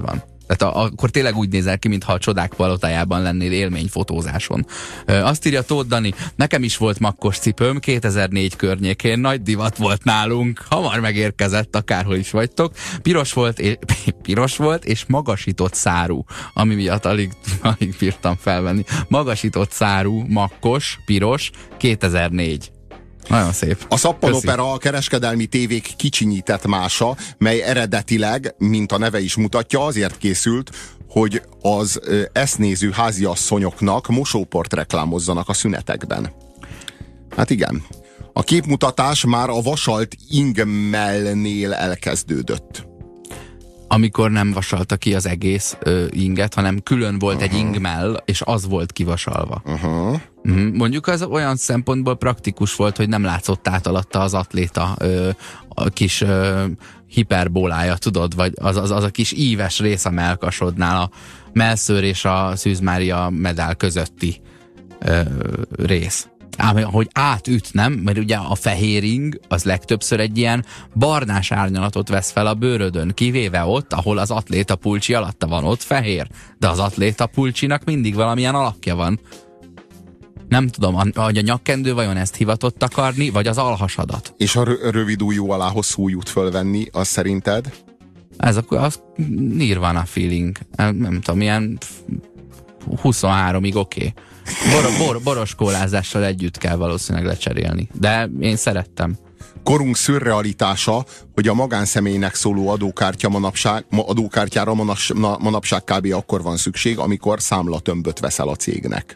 Speaker 2: Tehát akkor tényleg úgy nézel ki, mintha a csodák palotájában lennél élményfotózáson. Azt írja Tóth Dani, nekem is volt makkos cipőm 2004 környékén, nagy divat volt nálunk, hamar megérkezett, akárhol is vagytok. Piros volt és magasított szárú, ami miatt alig bírtam felvenni. Magasított szárú, makkos, piros, 2004. Nagyon szép.
Speaker 3: A szappanopera a kereskedelmi tévék kicsinyített mása, mely eredetileg, mint a neve is mutatja, azért készült, hogy az ezt néző háziasszonyoknak mosóport reklámozzanak a szünetekben. Hát igen. A képmutatás már a vasalt ingmellnél elkezdődött.
Speaker 2: Amikor nem vasalta ki az egész inget, hanem külön volt egy ingmell, és az volt kivasalva. Mondjuk az olyan szempontból praktikus volt, hogy nem látszott át alatta az atléta a kis hiperbólája, tudod, vagy az a kis íves rész a mellkasodnál, a mellszőr és a Szűz Mária medál közötti rész. Ám hogy átüt, nem? Mert ugye a fehér ing az legtöbbször egy ilyen barnás árnyalatot vesz fel a bőrödön, kivéve ott, ahol az atléta pulcsi alatta van, ott fehér. De az atléta pulcsinak mindig valamilyen alakja van. Nem tudom, hogy a nyakkendő vajon ezt hivatott takarni, vagy az alhasadat.
Speaker 3: És a rövid ujjú alá hosszú ujjút fölvenni, az szerinted?
Speaker 2: Ez az Nirvana feeling. Nem tudom, ilyen 23-ig oké. Boroskólázással együtt kell valószínűleg lecserélni. De én szerettem.
Speaker 3: Korunk szürrealitása, hogy a magánszemélynek szóló adókártyára manapság kb. Akkor van szükség, amikor számlatömböt veszel a cégnek.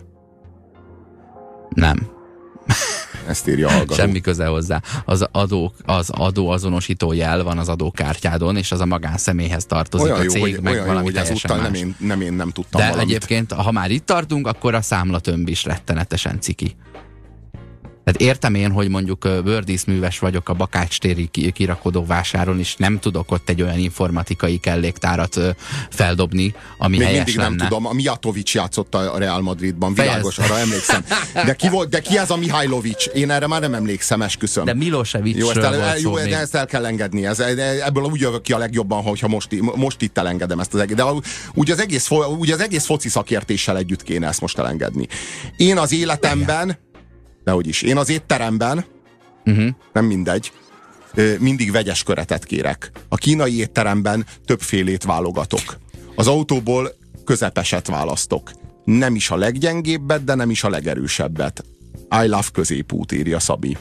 Speaker 2: Nem.
Speaker 3: Ezt írja a hallgató.
Speaker 2: Semmi köze hozzá. Az adóazonosító jel van az adókártyádon, és az a magánszemélyhez tartozik.
Speaker 3: Olyan
Speaker 2: a cég,
Speaker 3: jó,
Speaker 2: meg valami
Speaker 3: hogy ezúttal nem tudtam
Speaker 2: de
Speaker 3: valamit.
Speaker 2: Egyébként, ha már itt tartunk, akkor a számlatömb is rettenetesen ciki. Tehát értem én, hogy mondjuk bőrdíszműves vagyok a Bakács-téri kirakodó vásáron, és nem tudok ott egy olyan informatikai kelléktárat feldobni, ami
Speaker 3: még
Speaker 2: helyes
Speaker 3: mindig
Speaker 2: lenne.
Speaker 3: Nem tudom, a Mijatovic játszott a Real Madridban, világos, arra emlékszem. De ki ez a Mihajlovic? Én erre már nem emlékszem, esküszöm.
Speaker 2: De Milosevic
Speaker 3: ezt el kell engedni. Ebből úgy jövök ki a legjobban, hogyha most itt elengedem ezt az egész. De úgy az egész foci szakértéssel együtt kéne ezt most elengedni. Én az életemben én az étteremben, nem mindegy, mindig vegyes köretet kérek. A kínai étteremben többfélét válogatok. Az autóból közepeset választok. Nem is a leggyengébbet, de nem is a legerősebbet. I love középút, írja Szabi.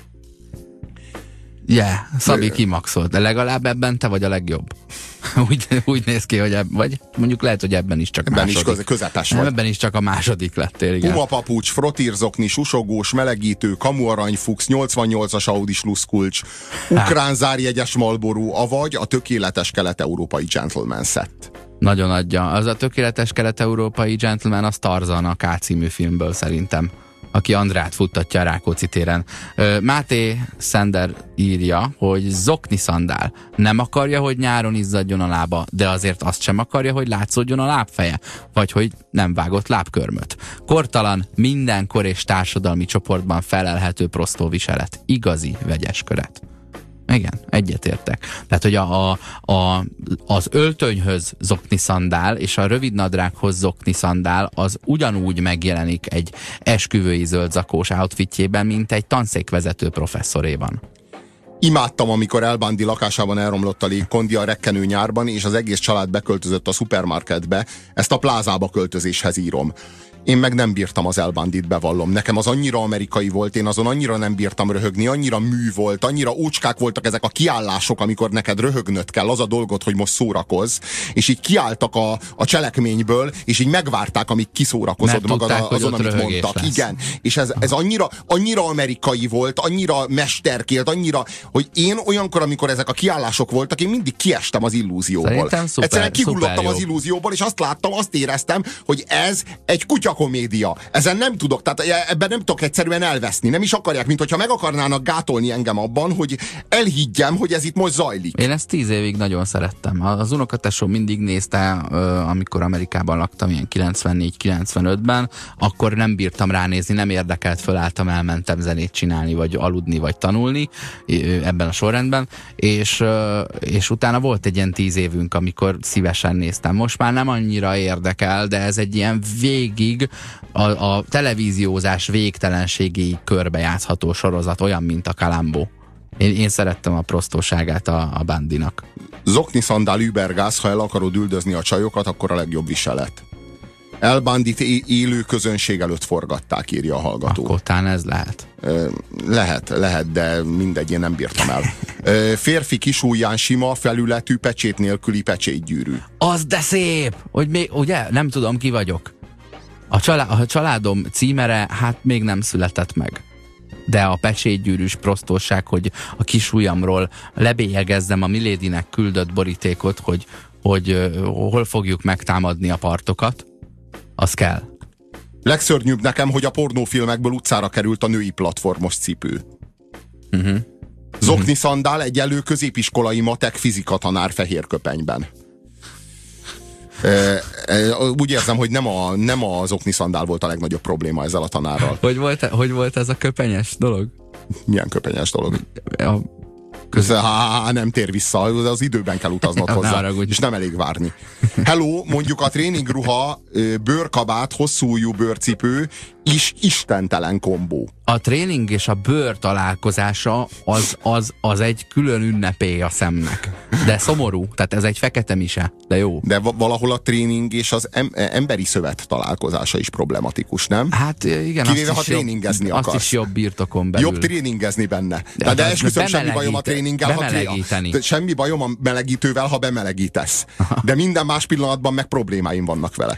Speaker 2: Szabi kimaxolt, de legalább ebben te vagy a legjobb. úgy néz ki, hogy vagy mondjuk lehet, hogy ebben is csak
Speaker 3: ebben
Speaker 2: második.
Speaker 3: Is közepes vagy.
Speaker 2: Ebben is csak a második lettél, igen.
Speaker 3: Pumapapucs, frotírzokni, susogós, melegítő, kamuaranyfuchs, 88-as Audis luszkulcs, ukrán zárjegyes Marlboro, avagy a tökéletes kelet-európai gentleman set.
Speaker 2: Nagyon adja. Az a tökéletes kelet-európai gentleman, az Tarzan a K című filmből szerintem, aki Andrát futtatja a Rákóczi téren. Máté Szender írja, hogy zokni szandál. Nem akarja, hogy nyáron izzadjon a lába, de azért azt sem akarja, hogy látszódjon a lábfeje, vagy hogy nem vágott lábkörmöt. Kortalan, mindenkor és társadalmi csoportban felelhető prostóviselet. Igazi vegyes köret. Igen, egyetértek. Tehát, hogy az öltönyhöz zokni szandál és a rövidnadrághoz zokni szandál az ugyanúgy megjelenik egy esküvői zöldzakós outfitjében, mint egy tanszékvezető professzoréban.
Speaker 3: Imádtam, amikor El Bundy lakásában elromlott a légkondi a rekkenő nyárban, és az egész család beköltözött a szupermarketbe. Ezt a plázába költözéshez írom. Én meg nem bírtam az El Bundyt, bevallom. Nekem az annyira amerikai volt, én azon annyira nem bírtam röhögni, annyira mű volt, annyira ócskák voltak ezek a kiállások, amikor neked röhögnöd kell, az a dolgod, hogy most szórakozz, és így kiálltak a cselekményből, és így megvárták, amíg kiszórakozod magad azon, amit mondtak. Lesz. Igen, és ez annyira amerikai volt, annyira mesterkélt, annyira, hogy én olyankor, amikor ezek a kiállások voltak, én mindig kiestem az illúzióból. Egyszerűen kihullottam az illúzióból, és azt láttam, azt éreztem, hogy ez egy komédia. Ezen nem tudok, tehát ebben nem tudok egyszerűen elveszni. Nem is akarják, mint hogyha meg akarnának gátolni engem abban, hogy elhiggyem, hogy ez itt most zajlik.
Speaker 2: Én ezt 10 évig nagyon szerettem. Az unokatesóm mindig nézte, amikor Amerikában laktam, ilyen 94-95-ben, akkor nem bírtam ránézni, nem érdekelt, fölálltam, elmentem zenét csinálni, vagy aludni, vagy tanulni. ebben a sorrendben, és utána volt egy ilyen 10 évünk, amikor szívesen néztem. Most már nem annyira érdekel, de ez egy ilyen végig a televíziózás végtelenségig körbejátszható sorozat, olyan, mint a Columbo. Én szerettem a prostóságát a Bundynak.
Speaker 3: Zokni szandál übergáz, ha el akarod üldözni a csajokat, akkor a legjobb viselet. El Bundyt élő közönség előtt forgatták, írja a hallgató.
Speaker 2: Akkor talán ez lehet.
Speaker 3: Lehet, de mindegy, én nem bírtam el. Férfi kisújján sima, felületű, pecsét nélküli pecsétgyűrű.
Speaker 2: Az de szép! Hogy még, ugye, nem tudom, ki vagyok. A családom címere, hát még nem született meg. De a pecsétgyűrűs prostóság, hogy a kisujjamról lebélyegezzem a Milédinek küldött borítékot, hogy hol fogjuk megtámadni a partokat, az kell.
Speaker 3: Legszörnyűbb nekem, hogy a pornófilmekből utcára került a női platformos cipő. Zokni szandál egyenlő középiskolai matek fizikatanár fehér köpenyben. Úgy érzem, hogy nem a zokni szandál volt a legnagyobb probléma ezzel a tanárral.
Speaker 2: Hogy volt ez a köpenyes dolog?
Speaker 3: Milyen köpenyes dolog? Nem tér vissza, az időben kell utaznod hozzá, és nem elég várni. Hello, mondjuk a tréningruha, bőrkabát, hosszú ujjú bőrcipő is istentelen kombó.
Speaker 2: A tréning és a bőr találkozása az egy külön ünnepé a szemnek. De szomorú, tehát ez egy fekete mise, de jó.
Speaker 3: De valahol a tréning és az emberi szövet találkozása is problematikus, nem?
Speaker 2: Hát igen,
Speaker 3: kivéve, ha tréningezni akarsz.
Speaker 2: Azt is jobb birtokon belül.
Speaker 3: Jobb tréningezni benne. De esküszöm, semmi bajom a tréninggel, semmi bajom a melegítővel, ha bemelegítesz. De minden más pillanatban meg problémáim vannak vele.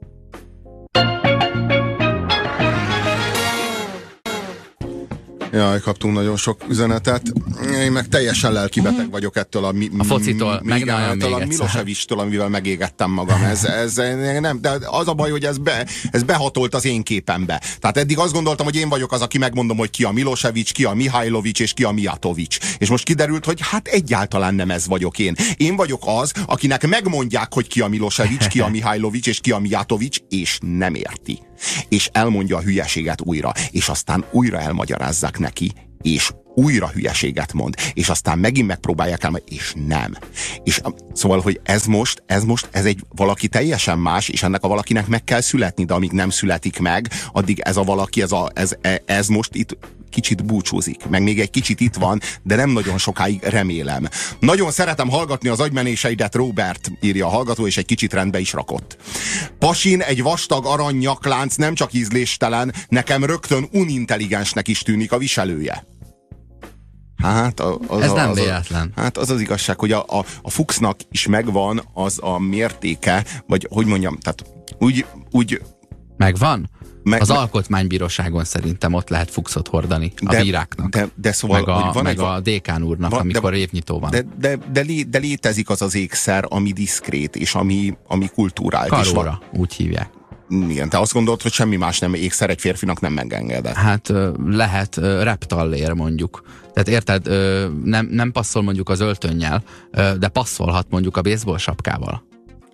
Speaker 3: Jaj, kaptunk nagyon sok üzenetet. Én meg teljesen lelkibeteg vagyok ettől
Speaker 2: a focitól, meg
Speaker 3: ettől a Milosevictől, amivel megégettem magam. Nem, de az a baj, hogy ez behatolt az én képembe. Tehát eddig azt gondoltam, hogy én vagyok az, aki megmondom, hogy ki a Milosevic, ki a Mihajlovics és ki a Mijatovics. És most kiderült, hogy hát egyáltalán nem ez vagyok én. Én vagyok az, akinek megmondják, hogy ki a Milosevic, ki a Mihajlovics és ki a Mijatovics, és nem érti. És elmondja a hülyeséget újra, és aztán újra elmagyarázzák neki, és újra hülyeséget mond, és aztán megint megpróbálják el, és nem. És szóval, hogy ez egy valaki teljesen más, és ennek a valakinek meg kell születni, de amíg nem születik meg, addig ez a valaki, ez most itt kicsit búcsúzik, meg még egy kicsit itt van, de nem nagyon sokáig, remélem. Nagyon szeretem hallgatni az agymenéseidet, Robert, írja a hallgató, és egy kicsit rendbe is rakott. Pasin egy vastag arany nyaklánc nem csak ízléstelen, nekem rögtön unintelligensnek is tűnik a viselője. Hát
Speaker 2: ez nem véletlen.
Speaker 3: Hát az igazság, hogy a fuxnak is megvan az a mértéke, vagy hogy mondjam, tehát úgy
Speaker 2: megvan? Az alkotmánybíróságon szerintem ott lehet fuxot hordani a bíráknak.
Speaker 3: De szóval,
Speaker 2: meg a dékán úrnak, amikor évnyitó van.
Speaker 3: De létezik az az ékszer, ami diszkrét, és ami kulturált.
Speaker 2: Karóra, úgy hívják.
Speaker 3: Igen, te azt gondolod, hogy semmi más nem ékszer egy férfinak nem megengedett.
Speaker 2: Hát lehet reptallér mondjuk. Tehát érted, nem passzol mondjuk az öltönnyel, de passzolhat mondjuk a baseball sapkával.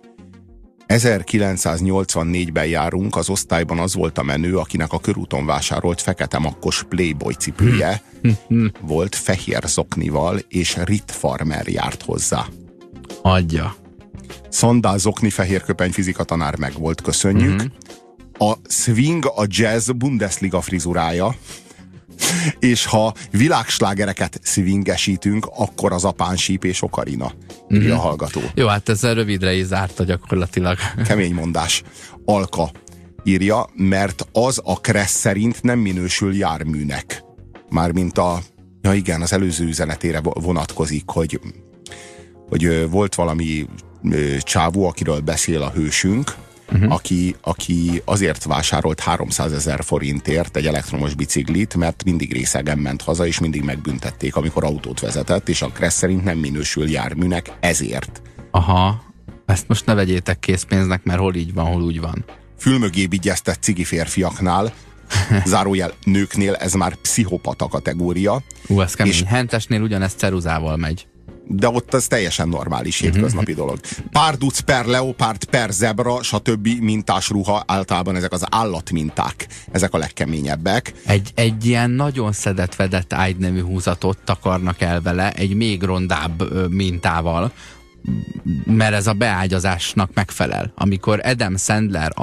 Speaker 3: 1984-ben járunk, az osztályban az volt a menő, akinek a körúton vásárolt fekete makkos Playboy cipője volt fehér zoknival, és Rit Farmer járt hozzá.
Speaker 2: Adja.
Speaker 3: Szandál zokni fehér köpeny fizikatanár meg volt, köszönjük. A swing a jazz Bundesliga frizurája, és ha világslágereket swingesítünk, akkor az apánsíp és okarina, írja a hallgató.
Speaker 2: Jó, hát ezzel rövidre is zárta gyakorlatilag.
Speaker 3: Kemény mondás. Alka írja, mert az a Kressz szerint nem minősül járműnek. Mármint az előző üzenetére vonatkozik, hogy volt valami csávó, akiről beszél a hősünk, aki azért vásárolt 300 000 forintért egy elektromos biciklit, mert mindig részegen ment haza, és mindig megbüntették, amikor autót vezetett, és a Kressz szerint nem minősül járműnek, ezért.
Speaker 2: Aha, ezt most ne vegyétek készpénznek, mert hol így van, hol úgy van.
Speaker 3: Fülmögé vigyeztett cigi férfiaknál, zárójel nőknél ez már pszichopata kategória.
Speaker 2: Ez kemény. Hentesnél ugyanezt ceruzával megy.
Speaker 3: De ott ez teljesen normális hétköznapi dolog. Párduc per leopárd per zebra, stb. Mintás ruha, általában ezek az állatminták. Ezek a legkeményebbek.
Speaker 2: Egy ilyen nagyon szedett-vedett ágynemű húzatot takarnak el vele, egy még rondább mintával, mert ez a beágyazásnak megfelel. Amikor Adam Sandler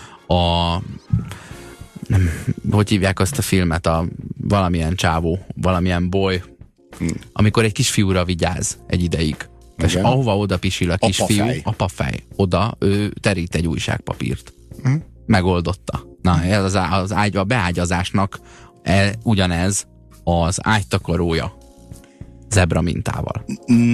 Speaker 2: hogy hívják azt a filmet, valamilyen csávó, valamilyen boy, amikor egy kisfiúra vigyáz egy ideig. Igen. És ahova oda pisil a kisfiú, apafej, oda ő terít egy újságpapírt. Megoldotta. Na, ez a beágyazásnak ugyanez az ágytakarója zebra mintával.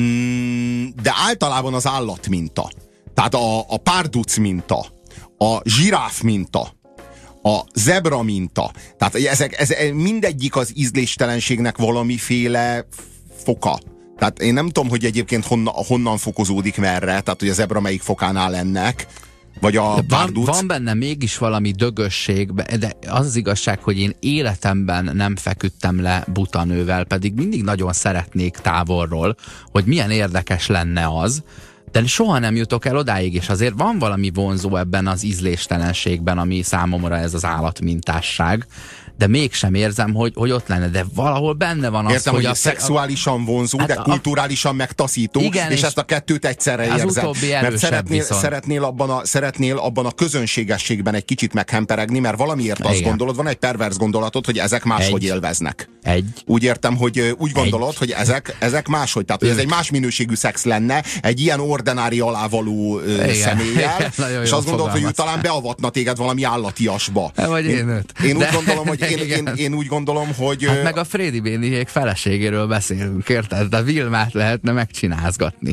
Speaker 3: De általában az állatminta. Tehát a párduc minta, a zsiráf minta, a zebra minta. Tehát ez mindegyik az ízléstelenségnek valamiféle foka. Tehát én nem tudom, hogy egyébként honnan fokozódik merre, tehát hogy a zebra melyik fokán áll ennek, vagy a párduc.
Speaker 2: Van benne mégis valami dögösség, de az igazság, hogy én életemben nem feküdtem le butanővel, pedig mindig nagyon szeretnék távolról, hogy milyen érdekes lenne az, de soha nem jutok el odáig, és azért van valami vonzó ebben az ízléstelenségben, ami számomra ez az állatmintásság, de mégsem érzem, hogy ott lenne, de valahol benne van az,
Speaker 3: értem, hogy a szexuálisan vonzó, hát de kulturálisan megtaszító,
Speaker 2: igen,
Speaker 3: és ezt a kettőt egyszerre érzed.
Speaker 2: Mert
Speaker 3: szeretnél abban a közönségességben egy kicsit meghemperegni, mert valamiért azt gondolod, van egy perverz gondolatod, hogy ezek máshogy élveznek. Úgy értem, hogy úgy gondolod, hogy ezek máshogy, tehát hogy ez egy más minőségű szex lenne, egy ilyen ordinári alávaló személlyel, és azt gondolod, hogy ő talán beavatna téged valami állatiasba. Én úgy gondolom, hogy én úgy gondolom, hogy...
Speaker 2: Hát meg a Frédi Béniék feleségéről beszélünk, érted? De Vilmát lehetne megcsinálzgatni.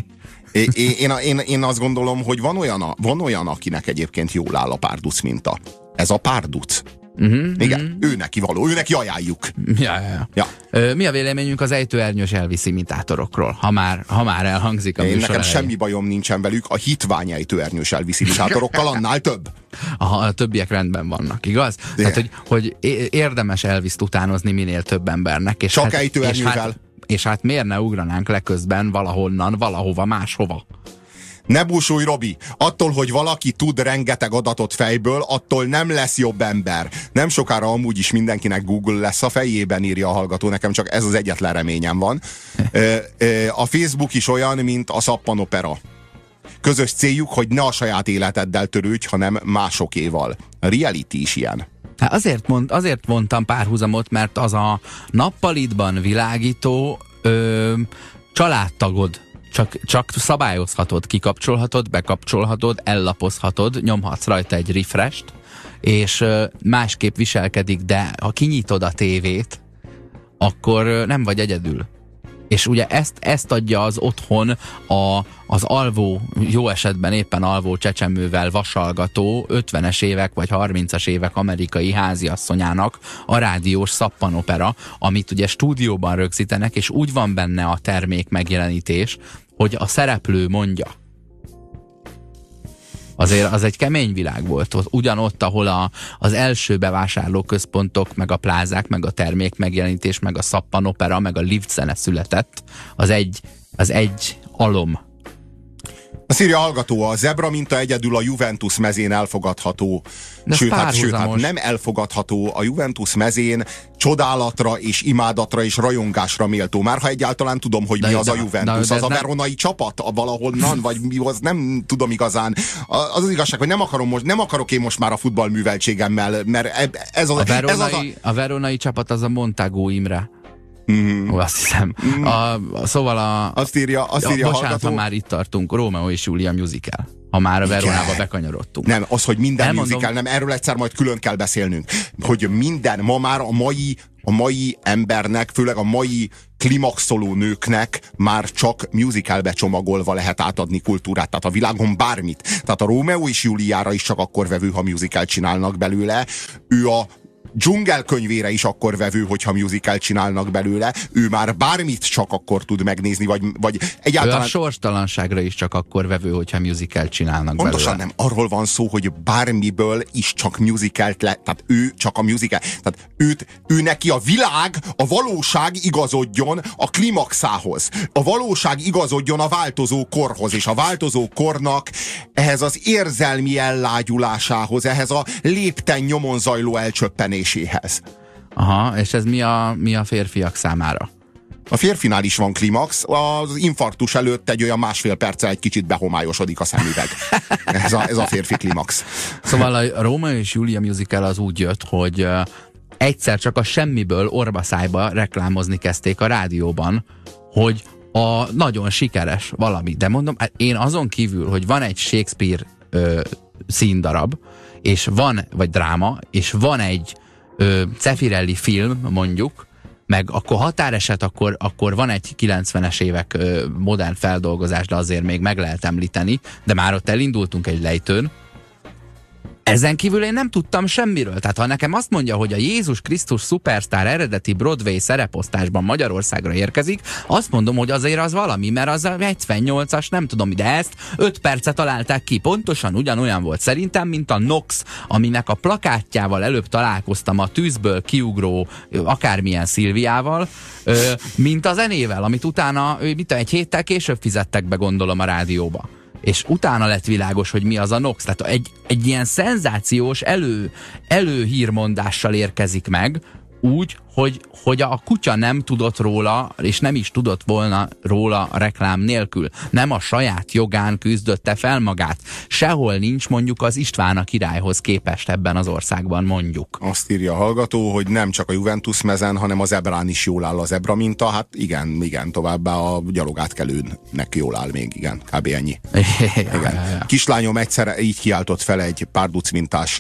Speaker 3: Én azt gondolom, hogy van olyan, akinek egyébként jól áll a párduc minta. Ez a párduc. Igen, ő neki való, ő neki ajánljuk.
Speaker 2: Ja. Mi a véleményünk az ejtőernyős Elvis imitátorokról, ha már elhangzik a műsor
Speaker 3: nekem semmi bajom nincsen velük, a hitvány ejtőernyős Elvis imitátorokkal annál több.
Speaker 2: A többiek rendben vannak, igaz? Tehát, hogy érdemes Elvist utánozni minél több embernek. És
Speaker 3: csak ejtőernyővel.
Speaker 2: És hát miért ne ugranánk le közben valahonnan, valahova, máshova?
Speaker 3: Ne búsulj, Robi! Attól, hogy valaki tud rengeteg adatot fejből, attól nem lesz jobb ember. Nem sokára amúgy is mindenkinek Google lesz a fejében, írja a hallgató, nekem csak ez az egyetlen reményem van. A Facebook is olyan, mint a szappanopera. Közös céljuk, hogy ne a saját életeddel törődj, hanem másokéval. A reality is ilyen.
Speaker 2: Hát azért mondtam párhuzamot, mert az a nappalitban világító családtagod. Csak szabályozhatod, kikapcsolhatod, bekapcsolhatod, ellapozhatod, nyomhatsz rajta egy refresh-t, és másképp viselkedik, de ha kinyitod a tévét, akkor nem vagy egyedül. És ugye ezt adja az otthon az alvó, jó esetben éppen alvó csecsemővel vasalgató 50-es évek vagy 30-as évek amerikai háziasszonyának a rádiós szappanopera, amit ugye stúdióban rögzítenek, és úgy van benne a termék megjelenítés, hogy a szereplő mondja. Azért az egy kemény világ volt. Ugyanott, ahol az első bevásárlóközpontok, meg a plázák, meg a termék megjelenítés, meg a szappanopera, meg a liftzene született, az egy alom.
Speaker 3: Azt írja a hallgató, a zebra minta egyedül a Juventus mezén elfogadható. Sőt, hát nem elfogadható a Juventus mezén, csodálatra és imádatra és rajongásra méltó. Már ha egyáltalán tudom, hogy mi az a Juventus. Az a veronai csapat valahonnan, vagy mi az, nem tudom igazán. Az igazság, hogy nem akarok én most már a futballműveltségemmel, mert
Speaker 2: a veronai csapat az a Montagu Imre. Azt hiszem. Szóval
Speaker 3: azt írja
Speaker 2: bocsánat,
Speaker 3: hallgató,
Speaker 2: ha már itt tartunk, Rómeó és Júlia musical. Ha már a Veronába bekanyarodtunk.
Speaker 3: Nem, az, hogy minden musical, nem, erről egyszer majd külön kell beszélnünk. Hogy ma már a mai embernek, főleg a mai klimaxoló nőknek már csak musicalbe csomagolva lehet átadni kultúrát. Tehát a világon bármit. Tehát a Rómeó és Júliára is csak akkor vevő, ha musical csinálnak belőle. Ő a dzsungelkönyvére is akkor vevő, hogyha musical csinálnak belőle. Ő már bármit csak akkor tud megnézni, vagy egyáltalán...
Speaker 2: Ő a sorstalanságra is csak akkor vevő, hogyha musical csinálnak
Speaker 3: Pontosan
Speaker 2: belőle.
Speaker 3: nem. Arról van szó, hogy bármiből is csak musicalt tehát ő csak a musical. Tehát ő neki a világ, a valóság igazodjon a klimaxához. A valóság igazodjon a változó korhoz, és a változó kornak ehhez az érzelmi ellágyulásához, ehhez a lépten nyomon zajló elcsöppenéséhez.
Speaker 2: Aha, és ez mi a férfiak számára?
Speaker 3: A férfinál is van klimax, az infarktus előtt egy olyan másfél perccel egy kicsit behomályosodik a szemüveg. Ez a férfi klimax.
Speaker 2: Szóval a Rómeó és Júlia musical az úgy jött, hogy egyszer csak a semmiből orvaszájba reklámozni kezdték a rádióban, hogy a nagyon sikeres valami. De mondom, én azon kívül, hogy van egy Shakespeare színdarab, és van, vagy dráma, és van egy Zeffirelli film, mondjuk, meg akkor határeset, akkor van egy 90-es évek modern feldolgozás, de azért még meg lehet említeni, de már ott elindultunk egy lejtőn. Ezen kívül én nem tudtam semmiről. Tehát ha nekem azt mondja, hogy a Jézus Krisztus Superstar eredeti Broadway szereposztásban Magyarországra érkezik, azt mondom, hogy azért az valami, mert az a 78-as, nem tudom, de ezt 5 percet találták ki. Pontosan ugyanolyan volt szerintem, mint a Nox, aminek a plakátjával előbb találkoztam a tűzből kiugró akármilyen Szilviával, mint a zenével, amit utána egy héttel később fizettek be, gondolom, a rádióba. És utána lett világos, hogy mi az a Nox. Tehát egy ilyen szenzációs előhírmondással érkezik meg, úgy, hogy a kutya nem tudott róla, és nem is tudott volna róla a reklám nélkül. Nem a saját jogán küzdötte fel magát. Sehol nincs mondjuk az István a királyhoz képest ebben az országban, mondjuk.
Speaker 3: Azt írja a hallgató, hogy nem csak a Juventus mezen, hanem a zebrán is jól áll a zebra minta. Hát igen, továbbá a gyalogátkelőnek jól áll még, igen, kb. Ennyi. Igen. Kislányom egyszer így kiáltott fel egy párduc mintás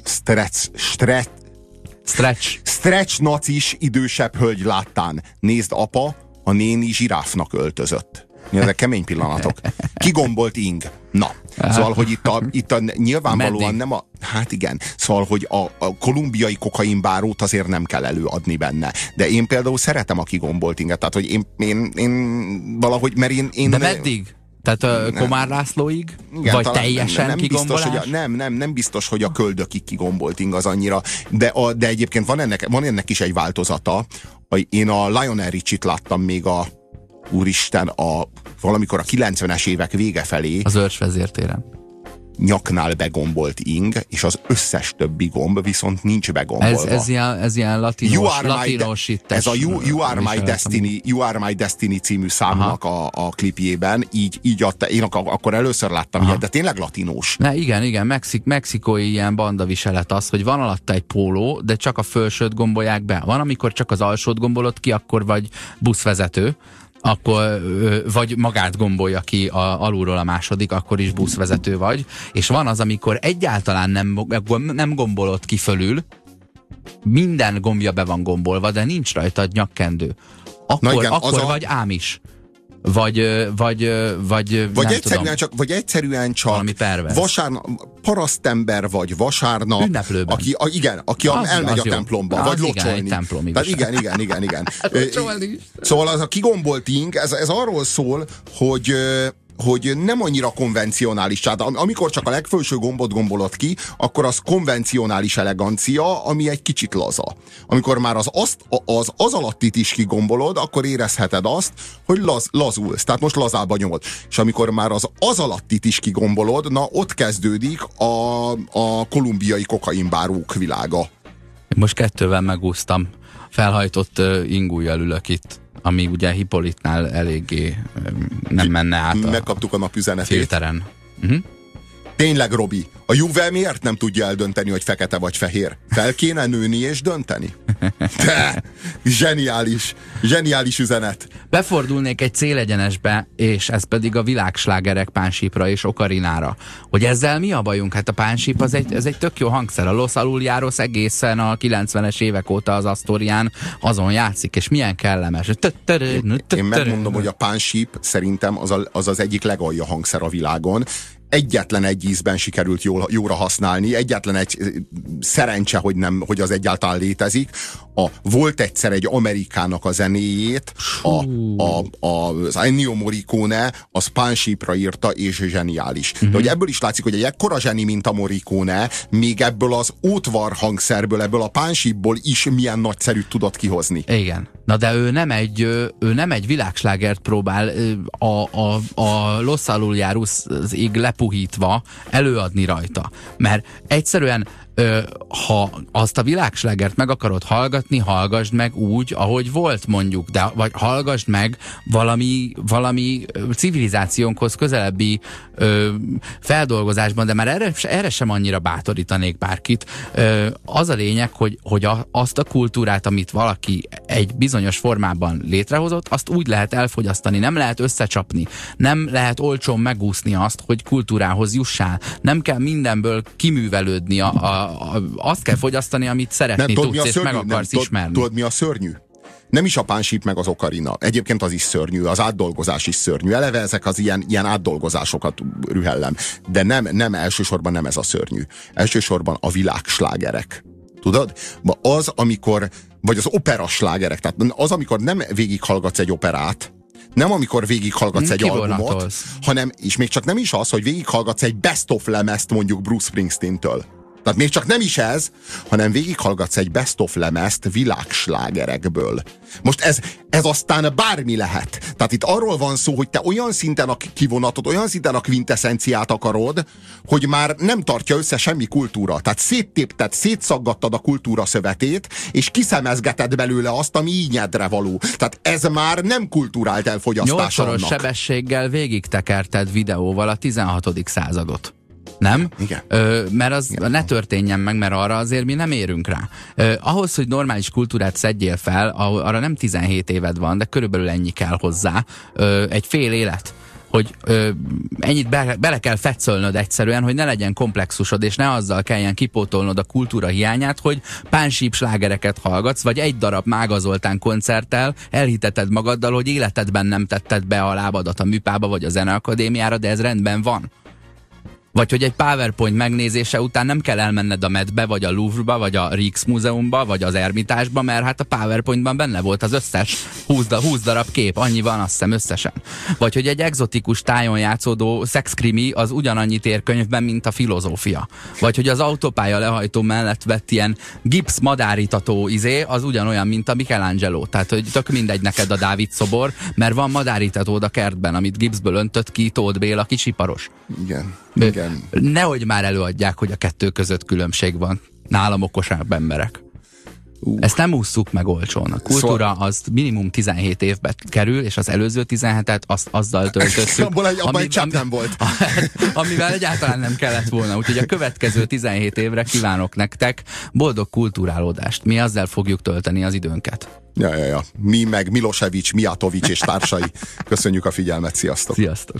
Speaker 3: stretch nacis idősebb hölgy láttán. Nézd, apa, a néni zsiráfnak öltözött. Ezek kemény pillanatok. Kigombolt ing. Na, szóval, hogy itt a nyilvánvalóan
Speaker 2: meddig?
Speaker 3: nem a... Hát igen, szóval, hogy a kolumbiai kokainbárót azért nem kell előadni benne. De én például szeretem a kigombolt inget, tehát, hogy én valahogy, mert én...
Speaker 2: De meddig? Tehát Komár Lászlóig?
Speaker 3: Igen,
Speaker 2: vagy teljesen
Speaker 3: nem
Speaker 2: kigombolás?
Speaker 3: biztos, hogy nem biztos, hogy a köldökig kigombolt ing az annyira. De egyébként van ennek is egy változata. Én a Lionel Richie-t láttam még úristen, valamikor a 90-es évek vége felé.
Speaker 2: Az Őrs vezértéren.
Speaker 3: Nyaknál begombolt ing, és az összes többi gomb viszont nincs begombolva.
Speaker 2: Ez ilyen latinosítás.
Speaker 3: Ez a You Are My Destiny című számnak a klipjében így adta. Én akkor először láttam ilyet, de tényleg latinós.
Speaker 2: Igen, mexikói ilyen bandaviselet az, hogy van alatta egy póló, de csak a felsőt gombolják be. Van, amikor csak az alsót gombolod ki, akkor vagy buszvezető, akkor vagy magát gombolja ki alulról a második, akkor is buszvezető vagy. És van az, amikor egyáltalán nem gombolod ki fölül, minden gombja be van gombolva, de nincs rajta nyakkendő. Akkor vagy ámis. Vagy
Speaker 3: egyszerűen csak parasztember vagy vasárnap,
Speaker 2: ünneplőben.
Speaker 3: aki elmegy a templomba, vagy locsolni. Tehát igen. Szóval az a kigombolt ing, ez arról szól, hogy nem annyira konvencionális. Tehát amikor csak a legfelső gombot gombolod ki, akkor az konvencionális elegancia, ami egy kicsit laza. Amikor már az alattit is kigombolod, akkor érezheted azt, hogy lazulsz. Tehát most lazába nyomod. És amikor már az alattit is kigombolod, na ott kezdődik a kolumbiai kokainbárók világa.
Speaker 2: Most 2-vel megúsztam. Felhajtott ingújjal ülök itt, ami ugye Hippolytnál eléggé nem menne át
Speaker 3: megkaptuk a napüzenetét.
Speaker 2: Filteren.
Speaker 3: Tényleg, Robi, a Juve miért nem tudja eldönteni, hogy fekete vagy fehér? Fel kéne nőni és dönteni? De zseniális üzenet.
Speaker 2: Befordulnék egy célegyenesbe, és ez pedig a világslágerek Pánsípra és Okarinára. Hogy ezzel mi a bajunk? Hát a Pánsíp ez egy tök jó hangszer. A Los Aluljáros egészen a 90-es évek óta az Asztórián azon játszik, és milyen kellemes.
Speaker 3: Én megmondom, hogy a Pánsíp szerintem az egyik legalja hangszer a világon. egyetlen egy ízben sikerült jóra használni, egyetlen egy szerencse, hogy az egyáltalán létezik. Volt egyszer egy Amerikának a zenéjét, az Ennio Morricone, az Spaceshipra írta, és zseniális. De hogy ebből is látszik, hogy egy ekkora zseni, mint a Morricone, még ebből az ótvar hangszerből, ebből a Spaceshipból is milyen nagyszerűt tudott kihozni.
Speaker 2: Igen. Na de ő nem egy világslágert próbál a Los Allujaros-ig lepuhítva előadni rajta. Mert egyszerűen ha azt a világslágert meg akarod hallgatni, hallgasd meg úgy, ahogy volt mondjuk, de vagy hallgasd meg valami civilizációnkhoz közelebbi feldolgozásban, de már erre sem annyira bátorítanék bárkit. Az a lényeg, hogy azt a kultúrát, amit valaki egy bizonyos formában létrehozott, azt úgy lehet elfogyasztani, nem lehet összecsapni, nem lehet olcsón megúszni azt, hogy kultúrához jussál. Nem kell mindenből kiművelődni, azt kell fogyasztani, amit szeretni tudsz, és meg akarsz ismerni.
Speaker 3: Tudod, mi a szörnyű? Nem is a Spaceship meg az Ocarina. Egyébként az is szörnyű, az átdolgozás is szörnyű. Eleve ezek az ilyen átdolgozásokat rühellem. De nem elsősorban nem ez a szörnyű. Elsősorban a világslágerek. Tudod? Az, amikor, vagy az operaslágerek, tehát az, amikor nem végighallgatsz egy operát, nem amikor végighallgatsz egy albumot, hanem, és még csak nem is az, hogy végighallgatsz egy best-of lemezt mondjuk Bruce Springsteen-től. Tehát még csak nem is ez, hanem végighallgatsz egy best-of lemezt világslágerekből. Most ez aztán bármi lehet. Tehát itt arról van szó, hogy te olyan szinten a kivonatot, olyan szinten a kvintessenciát akarod, hogy már nem tartja össze semmi kultúra. Tehát széttépted, szétszaggattad a kultúra szövetét, és kiszemezgeted belőle azt, ami ínyedre való. Tehát ez már nem kulturált elfogyasztás annak.
Speaker 2: 8-szoros sebességgel végigtekerted videóval a 16. századot. Nem?
Speaker 3: Igen.
Speaker 2: Mert az ne történjen meg, mert arra azért mi nem érünk rá. Ahhoz, hogy normális kultúrát szedjél fel, arra nem 17 éved van, de körülbelül ennyi kell hozzá. Egy fél élet. Hogy ennyit bele kell fetszölnöd egyszerűen, hogy ne legyen komplexusod, és ne azzal kelljen kipótolnod a kultúra hiányát, hogy Spaceship slágereket hallgatsz, vagy egy darab Mága Zoltán koncerttel elhiteted magaddal, hogy életedben nem tetted be a lábadat a műpába, vagy a Zeneakadémiára, de ez rendben van. Vagy hogy egy PowerPoint megnézése után nem kell elmenned a Metbe, vagy a Louvre-ba, vagy a Rijksmúzeumba, vagy az Ermitásba, mert hát a PowerPointban benne volt az összes 20 darab kép, annyi van azt hiszem összesen. Vagy hogy egy egzotikus tájon játszódó szexkrimi az ugyanannyit ér könyvben, mint a filozófia. Vagy hogy az autópálya lehajtó mellett vett ilyen gipsz madárítató az ugyanolyan, mint a Michelangelo. Tehát, hogy tök mindegy neked a Dávid szobor, mert van madárítatód a kertben, amit gipszből öntött ki Tóth Béla kicsiparos.
Speaker 3: Igen.
Speaker 2: Nehogy már előadják, hogy a kettő között különbség van. Nálam okosabb emberek. Ezt nem ússzuk meg olcsón. A kultúra az minimum 17 évbe kerül, és az előző 17-et azzal töltöttük.
Speaker 3: Abban egy csepp nem volt.
Speaker 2: Amivel egyáltalán nem kellett volna. Úgyhogy a következő 17 évre kívánok nektek boldog kulturálódást. Mi azzal fogjuk tölteni az időnket.
Speaker 3: Ja. Mi meg Milosevic, Mijatovic és társai. Köszönjük a figyelmet, sziasztok!
Speaker 2: Sziasztok!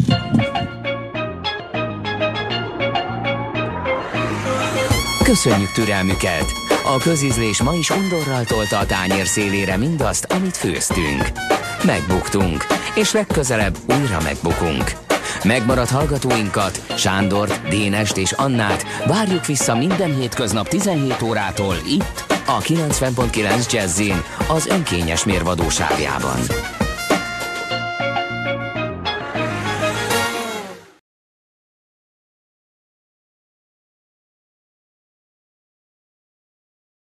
Speaker 1: Köszönjük türelmüket! A közízlés ma is undorral tolta a tányér szélére mindazt, amit főztünk. Megbuktunk, és legközelebb újra megbukunk. Megmaradt hallgatóinkat, Sándort, Dénest és Annát várjuk vissza minden hétköznap 17 órától itt, a 90.9 Jazzin, az önkényes mérvadósávjában.